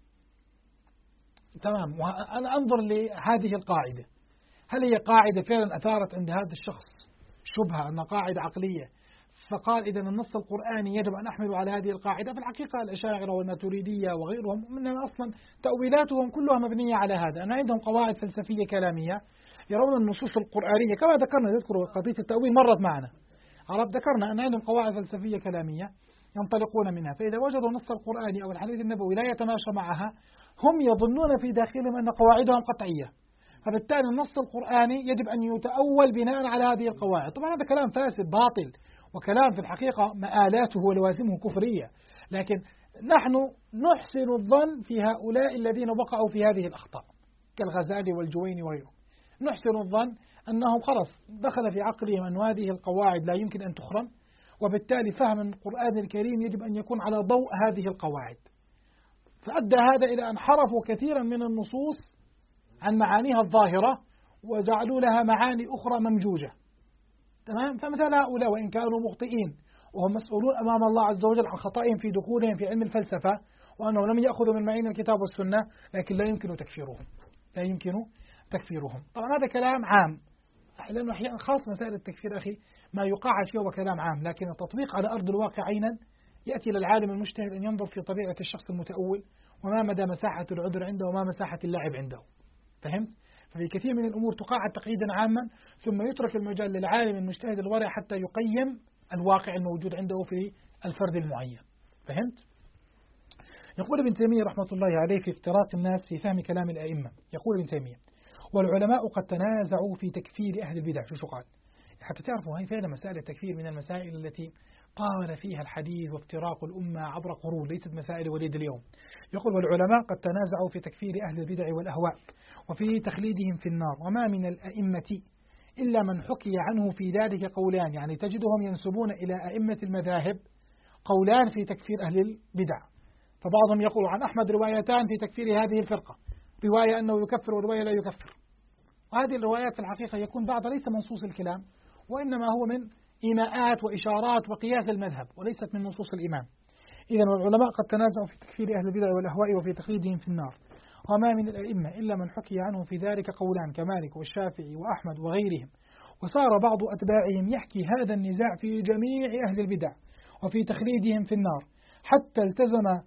تمام، وأنا أنظر لهذه القاعدة، هل هي قاعدة فعلا أثارت عند هذا الشخص شبهة أنها قاعدة عقلية، فقال إذا النص القرآني يجب أن أحمله على هذه القاعدة؟ في الحقيقة الأشاعرة والماتريدية وغيرهم منهم أصلا تأويلاتهم كلها مبنية على هذا، أن عندهم قواعد فلسفية كلامية، يرون النصوص القرآنية كما ذكرنا، تذكروا قضية التأويل مرت معنا، ذكرنا أن عندهم قواعد فلسفية كلامية ينطلقون منها، فإذا وجدوا النص القرآني أو الحديث النبوي لا يتماشى معها، هم يظنون في داخلهم أن قواعدهم قطعية، فبالتالي النص القرآني يجب أن يتأول بناء على هذه القواعد. طبعا هذا كلام فاسد باطل، وكلام في الحقيقة مآلاته ولوازمه كفرية، لكن نحن نحسن الظن في هؤلاء الذين وقعوا في هذه الأخطاء كالغزالي والجويني وغيره، نحسن الظن أنهم خلص دخل في عقلهم أن هذه القواعد لا يمكن أن تخرم، وبالتالي فهم القرآن الكريم يجب أن يكون على ضوء هذه القواعد، فأدى هذا إلى أن حرفوا كثيرا من النصوص عن معانيها الظاهرة وجعلوا لها معاني أخرى ممجوجة. تمام؟ فمثل هؤلاء وإن كانوا مخطئين وهم مسؤولون أمام الله عز وجل عن خطئهم في دخولهم في علم الفلسفة، وأنهم لم يأخذوا من معين الكتاب والسنة، لكن لا يمكن تكفيرهم، لا يمكن تكفيرهم. طبعا هذا كلام عام، لأنه أحيانا خاص مسائل التكفير أخي ما يقع فيه هو كلام عام، لكن التطبيق على أرض الواقع عينا يأتي للعالم المجتهد أن ينظر في طبيعة الشخص المتأول، وما مدى مساحة العذر عنده وما مساحة اللعب عنده. فهمت؟ ففي كثير من الأمور تقاعد تقييدا عاما، ثم يترك المجال للعالم المجتهد الورع حتى يقيم الواقع الموجود عنده في الفرد المعين. فهمت؟ يقول ابن تيمية رحمة الله عليه في افتراق الناس في فهم كلام الأئمة، يقول ابن تيمية: والعلماء قد تنازعوا في تكفير أهل البدع. شو قال؟ حتى تعرفوا هاي فعلا مسائل التكفير من المسائل التي طال فيها الحديث وافتراق الأمة عبر قرون، ليست مسائل وليد اليوم. يقول: والعلماء قد تنازعوا في تكفير أهل البدع والأهواء وفي تخليدهم في النار، وما من الأئمة إلا من حكي عنه في ذلك قولان، يعني تجدهم ينسبون إلى أئمة المذاهب قولان في تكفير أهل البدع، فبعضهم يقول عن أحمد روايتان في تكفير هذه الفرقة، رواية أنه يكفر ورواية لا يكفر، وهذه الروايات في الحقيقة يكون بعضها ليس منصوص الكلام، وإنما هو من إيماءات وإشارات وقياس المذهب وليست من نصوص الإمام. إذن والعلماء قد تنازعوا في تكفير أهل البدع والأهواء وفي تخليدهم في النار، وما من الأئمة إلا من حكي عنه في ذلك قولان كمالك والشافعي وأحمد وغيرهم، وصار بعض أتباعهم يحكي هذا النزاع في جميع أهل البدع وفي تخليدهم في النار، حتى التزم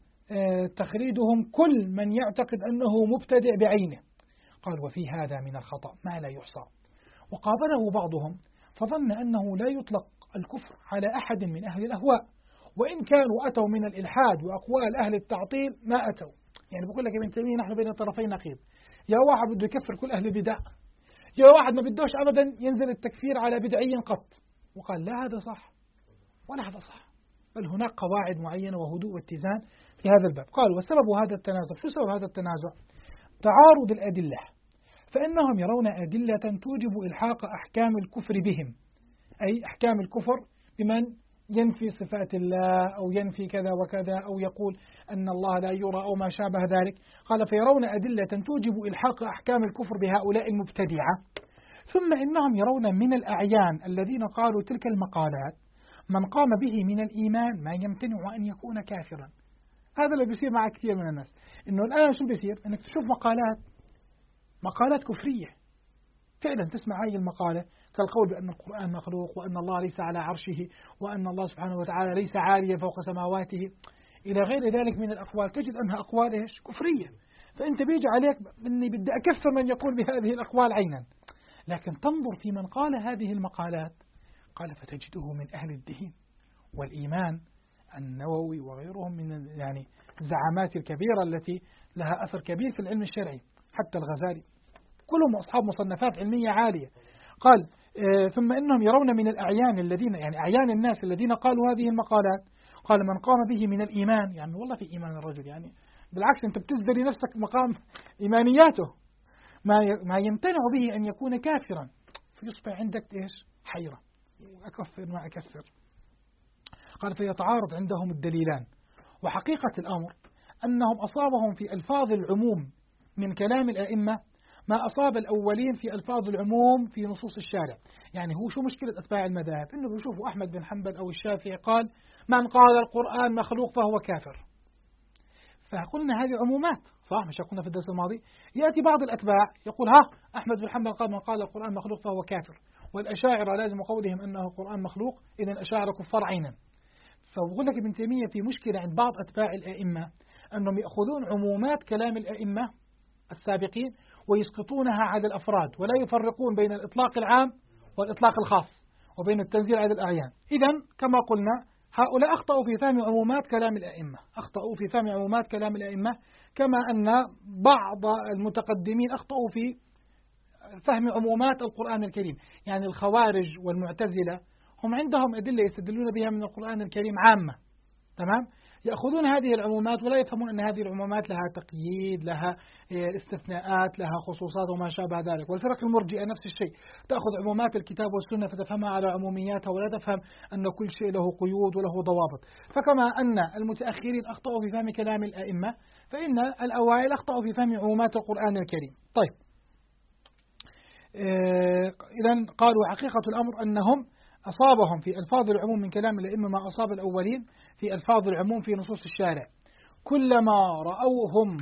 تخليدهم كل من يعتقد أنه مبتدع بعينه. قال: وفي هذا من الخطأ ما لا يحصى. وقابله بعضهم فظن أنه لا يطلق الكفر على أحد من أهل الأهواء، وإن كانوا أتوا من الإلحاد وأقوال أهل التعطيل ما أتوا. يعني بقول لك ابن تيمية نحن بين الطرفين نقيض، يا واحد بده يكفر كل أهل البدع، يا واحد ما بدوش أبدا ينزل التكفير على بدعي قط. وقال: لا هذا صح ولا هذا صح، بل هناك قواعد معينة وهدوء واتزان في هذا الباب. قال: وسبب هذا التنازع، شو سبب هذا التنازع؟ تعارض الأدلة، فإنهم يرون أدلة توجب إلحاق أحكام الكفر بهم، أي أحكام الكفر بمن ينفي صفات الله أو ينفي كذا وكذا أو يقول أن الله لا يرى أو ما شابه ذلك. قال: فيرون أدلة توجب إلحاق أحكام الكفر بهؤلاء المبتدعة، ثم إنهم يرون من الأعيان الذين قالوا تلك المقالات من قام به من الإيمان ما يمتنع أن يكون كافرا. هذا اللي بيصير مع كثير من الناس، إنه الآن شو بيصير؟ إنك تشوف مقالات كفرية فعلا، تسمع هذه المقالة كالقول بأن القرآن مخلوق، وأن الله ليس على عرشه، وأن الله سبحانه وتعالى ليس عاليا فوق سماواته، إلى غير ذلك من الأقوال، تجد أنها أقوال إيش؟ كفرية. فأنت بيجي عليك إني بدي أكفر من يقول بهذه الأقوال عينا، لكن تنظر في من قال هذه المقالات، قال: فتجده من أهل الدين والإيمان. النووي وغيرهم من يعني الزعامات الكبيرة التي لها أثر كبير في العلم الشرعي، حتى الغزالي، كلهم أصحاب مصنفات علمية عالية. قال: ثم إنهم يرون من الأعيان الذين يعني أعيان الناس الذين قالوا هذه المقالات قال من قام به من الإيمان، يعني والله في إيمان الرجل، يعني بالعكس أنت بتزدري نفسك مقام إيمانياته، ما يمتنع به أن يكون كافرا، فيصبح عندك إيش؟ حيرة، أكفر ما أكفر. قال فيتعارض عندهم الدليلان. وحقيقة الأمر أنهم أصابهم في ألفاظ العموم من كلام الأئمة ما أصاب الأولين في ألفاظ العموم في نصوص الشارع. يعني هو شو مشكلة أتباع المذاهب؟ إنه بيشوفوا أحمد بن حنبل أو الشافعي قال من قال القرآن مخلوق فهو كافر، فقلنا هذه عمومات صح، مش قلنا في الدرس الماضي؟ يأتي بعض الأتباع يقول ها أحمد بن حنبل قال من قال القرآن مخلوق فهو كافر، والأشاعرة لازم قولهم أنه القرآن مخلوق، إذن الأشاعرة كفار عينا. فبقول لك ابن تيمية في مشكلة عند بعض أتباع الأئمة أنهم يأخذون عمومات كلام الأئمة السابقين ويسقطونها على الأفراد، ولا يفرقون بين الإطلاق العام والإطلاق الخاص وبين التنزيل على الأعيان. إذن كما قلنا هؤلاء أخطأوا في فهم عمومات كلام الأئمة، أخطأوا في فهم عمومات كلام الأئمة، كما أن بعض المتقدمين أخطأوا في فهم عمومات القرآن الكريم. يعني الخوارج والمعتزلة هم عندهم أدلة يستدلون بها من القرآن الكريم عامة، تمام؟ يأخذون هذه العمومات ولا يفهمون أن هذه العمومات لها تقييد، لها استثناءات، لها خصوصات وما شابه ذلك. والفرق المرجئة نفس الشيء، تأخذ عمومات الكتاب والسنة فتفهمها على عمومياتها ولا تفهم أن كل شيء له قيود وله ضوابط. فكما أن المتأخرين أخطأوا في فهم كلام الأئمة، فإن الأوائل أخطأوا في فهم عمومات القرآن الكريم. طيب، إذن قالوا حقيقة الأمر أنهم أصابهم في ألفاظ العموم من كلام الأئمة ما أصاب الأولين في ألفاظ العموم في نصوص الشارع. كلما رأوهم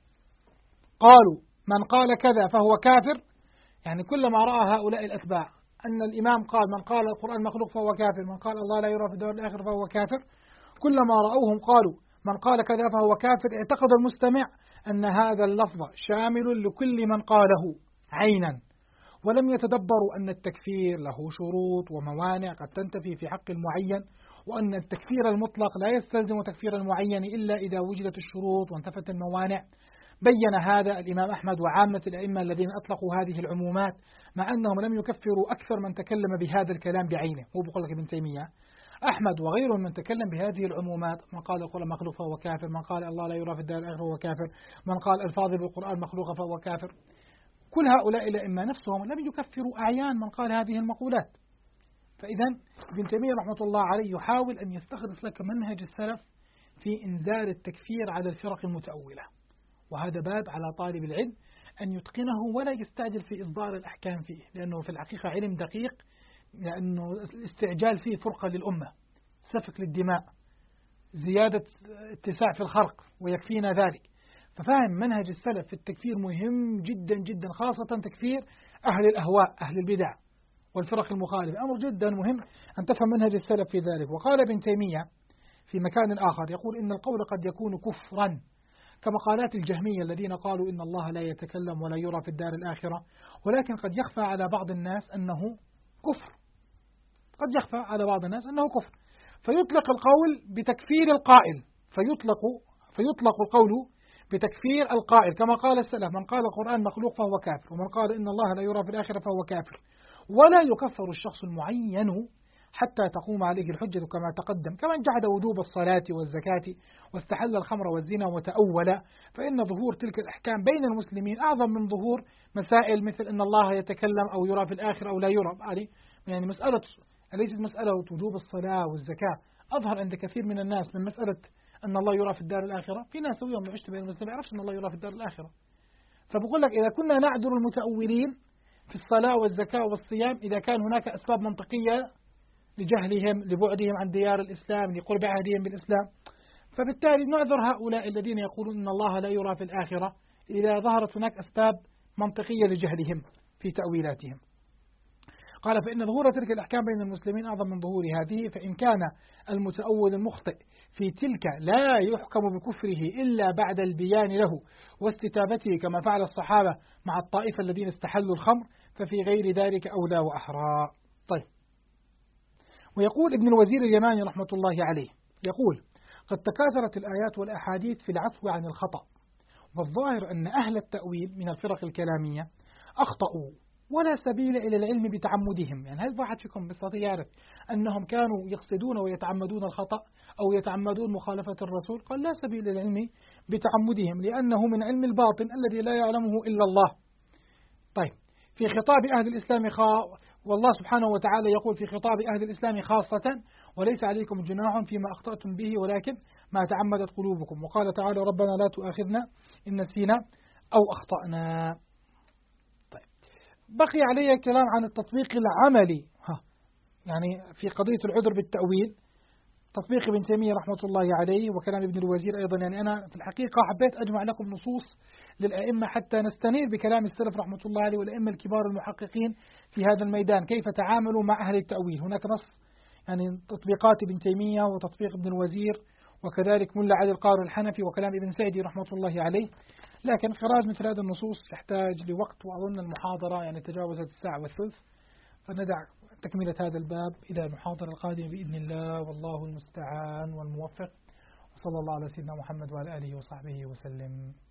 قالوا من قال كذا فهو كافر، يعني كلما رأى هؤلاء الأتباع أن الإمام قال من قال القرآن مخلوق فهو كافر، من قال الله لا يرى في الدار الآخر فهو كافر، كلما رأوهم قالوا من قال كذا فهو كافر، اعتقد المستمع أن هذا اللفظ شامل لكل من قاله عينا، ولم يتدبروا أن التكفير له شروط وموانع قد تنتفي في حق المعين، وأن التكفير المطلق لا يستلزم تكفير المعين إلا إذا وجدت الشروط وانتفت الموانع. بين هذا الإمام أحمد وعامة الأئمة الذين أطلقوا هذه العمومات، مع أنهم لم يكفروا أكثر من تكلم بهذا الكلام بعينه. هو بقول لك ابن تيمية أحمد وغيره من تكلم بهذه العمومات، من قال القرآن مخلوق فهو كافر، من قال الله لا يرى في الدار الآخرة فهو كافر، من قال الفاظ بالقرآن مخلوقة فهو كافر. كل هؤلاء الأئمة نفسهم لم يكفروا أعيان من قال هذه المقولات. فإذا ابن تيمية رحمة الله عليه يحاول أن يستخلص لك منهج السلف في إنزال التكفير على الفرق المتأولة، وهذا باب على طالب العلم أن يتقنه ولا يستعجل في إصدار الأحكام فيه، لأنه في الحقيقة علم دقيق، لأنه الاستعجال فيه فرقة للأمة، سفك للدماء، زيادة اتساع في الخرق ويكفينا ذلك. ففهم منهج السلف في التكفير مهم جدا جدا، خاصة تكفير أهل الأهواء أهل البدع والفرق المخالفة، أمر جدا مهم أن تفهم منهج السلف في ذلك. وقال ابن تيمية في مكان آخر يقول إن القول قد يكون كفرا كمقالات الجهمية الذين قالوا إن الله لا يتكلم ولا يرى في الدار الآخرة، ولكن قد يخفى على بعض الناس أنه كفر، قد يخفى على بعض الناس أنه كفر، فيطلق القول بتكفير القائل، فيطلق القول بتكفير القائل، كما قال السلف من قال القرآن مخلوق فهو كافر، ومن قال إن الله لا يرى في الآخرة فهو كافر، ولا يكفر الشخص المعين حتى تقوم عليه الحجة كما تقدم. كمن جحد وجوب الصلاة والزكاة واستحل الخمر والزنا وتأول، فإن ظهور تلك الأحكام بين المسلمين أعظم من ظهور مسائل مثل إن الله يتكلم أو يرى في الآخرة أو لا يرى. يعني مسألة ليست مسألة وجوب الصلاة والزكاة أظهر عند كثير من الناس من مسألة أن الله يرى في الدار الآخرة. في ناس يوم يعيش بين المسلمين ما يعرفش أن الله يرى في الدار الآخرة. فبقول لك إذا كنا نعذر المتأولين في الصلاة والزكاة والصيام إذا كان هناك أسباب منطقية لجهلهم لبعدهم عن ديار الإسلام لقرب عهدهم بالإسلام، فبالتالي نعذر هؤلاء الذين يقولون أن الله لا يرى في الآخرة إذا ظهرت هناك أسباب منطقية لجهلهم في تأويلاتهم. قال فإن ظهور تلك الأحكام بين المسلمين أعظم من ظهور هذه، فإن كان المتأول المخطئ في تلك لا يحكم بكفره إلا بعد البيان له واستتابته كما فعل الصحابة مع الطائفة الذين استحلوا الخمر، ففي غير ذلك أولى وأحرى. طيب، ويقول ابن الوزير اليماني رحمة الله عليه يقول قد تكاثرت الآيات والأحاديث في العفو عن الخطأ، والظاهر أن أهل التأويل من الفرق الكلامية أخطأوا ولا سبيل إلى العلم بتعمدهم. يعني هل واحد فيكم بيستطيع يعرف أنهم كانوا يقصدون ويتعمدون الخطأ أو يتعمدون مخالفة الرسول؟ قال لا سبيل إلى العلم بتعمدهم لأنه من علم الباطن الذي لا يعلمه إلا الله. طيب في خطاب أهل الإسلام والله سبحانه وتعالى يقول في خطاب أهل الإسلام خاصة وليس عليكم جناح فيما أخطأتم به ولكن ما تعمدت قلوبكم. وقال تعالى ربنا لا تؤاخذنا إن نسينا أو أخطأنا. طيب بقي علي كلام عن التطبيق العملي يعني في قضية العذر بالتأويل، تطبيق ابن تيمية رحمة الله عليه وكلام ابن الوزير أيضا. يعني أنا في الحقيقة حبيت أجمع لكم نصوص للأئمة حتى نستنير بكلام السلف رحمة الله عليه والأئمة الكبار المحققين في هذا الميدان كيف تعاملوا مع أهل التأويل. هناك نص يعني تطبيقات ابن تيمية وتطبيق ابن الوزير وكذلك ملا علي القاري الحنفي وكلام ابن سعدي رحمة الله عليه، لكن خراج مثل هذه النصوص يحتاج لوقت، وأظن المحاضرة يعني تجاوزت الساعة والثلث، فندع تكملة هذا الباب إلى المحاضرة القادمة بإذن الله، والله المستعان والموفق. وصلى الله على سيدنا محمد وعلى آله وصحبه وسلم.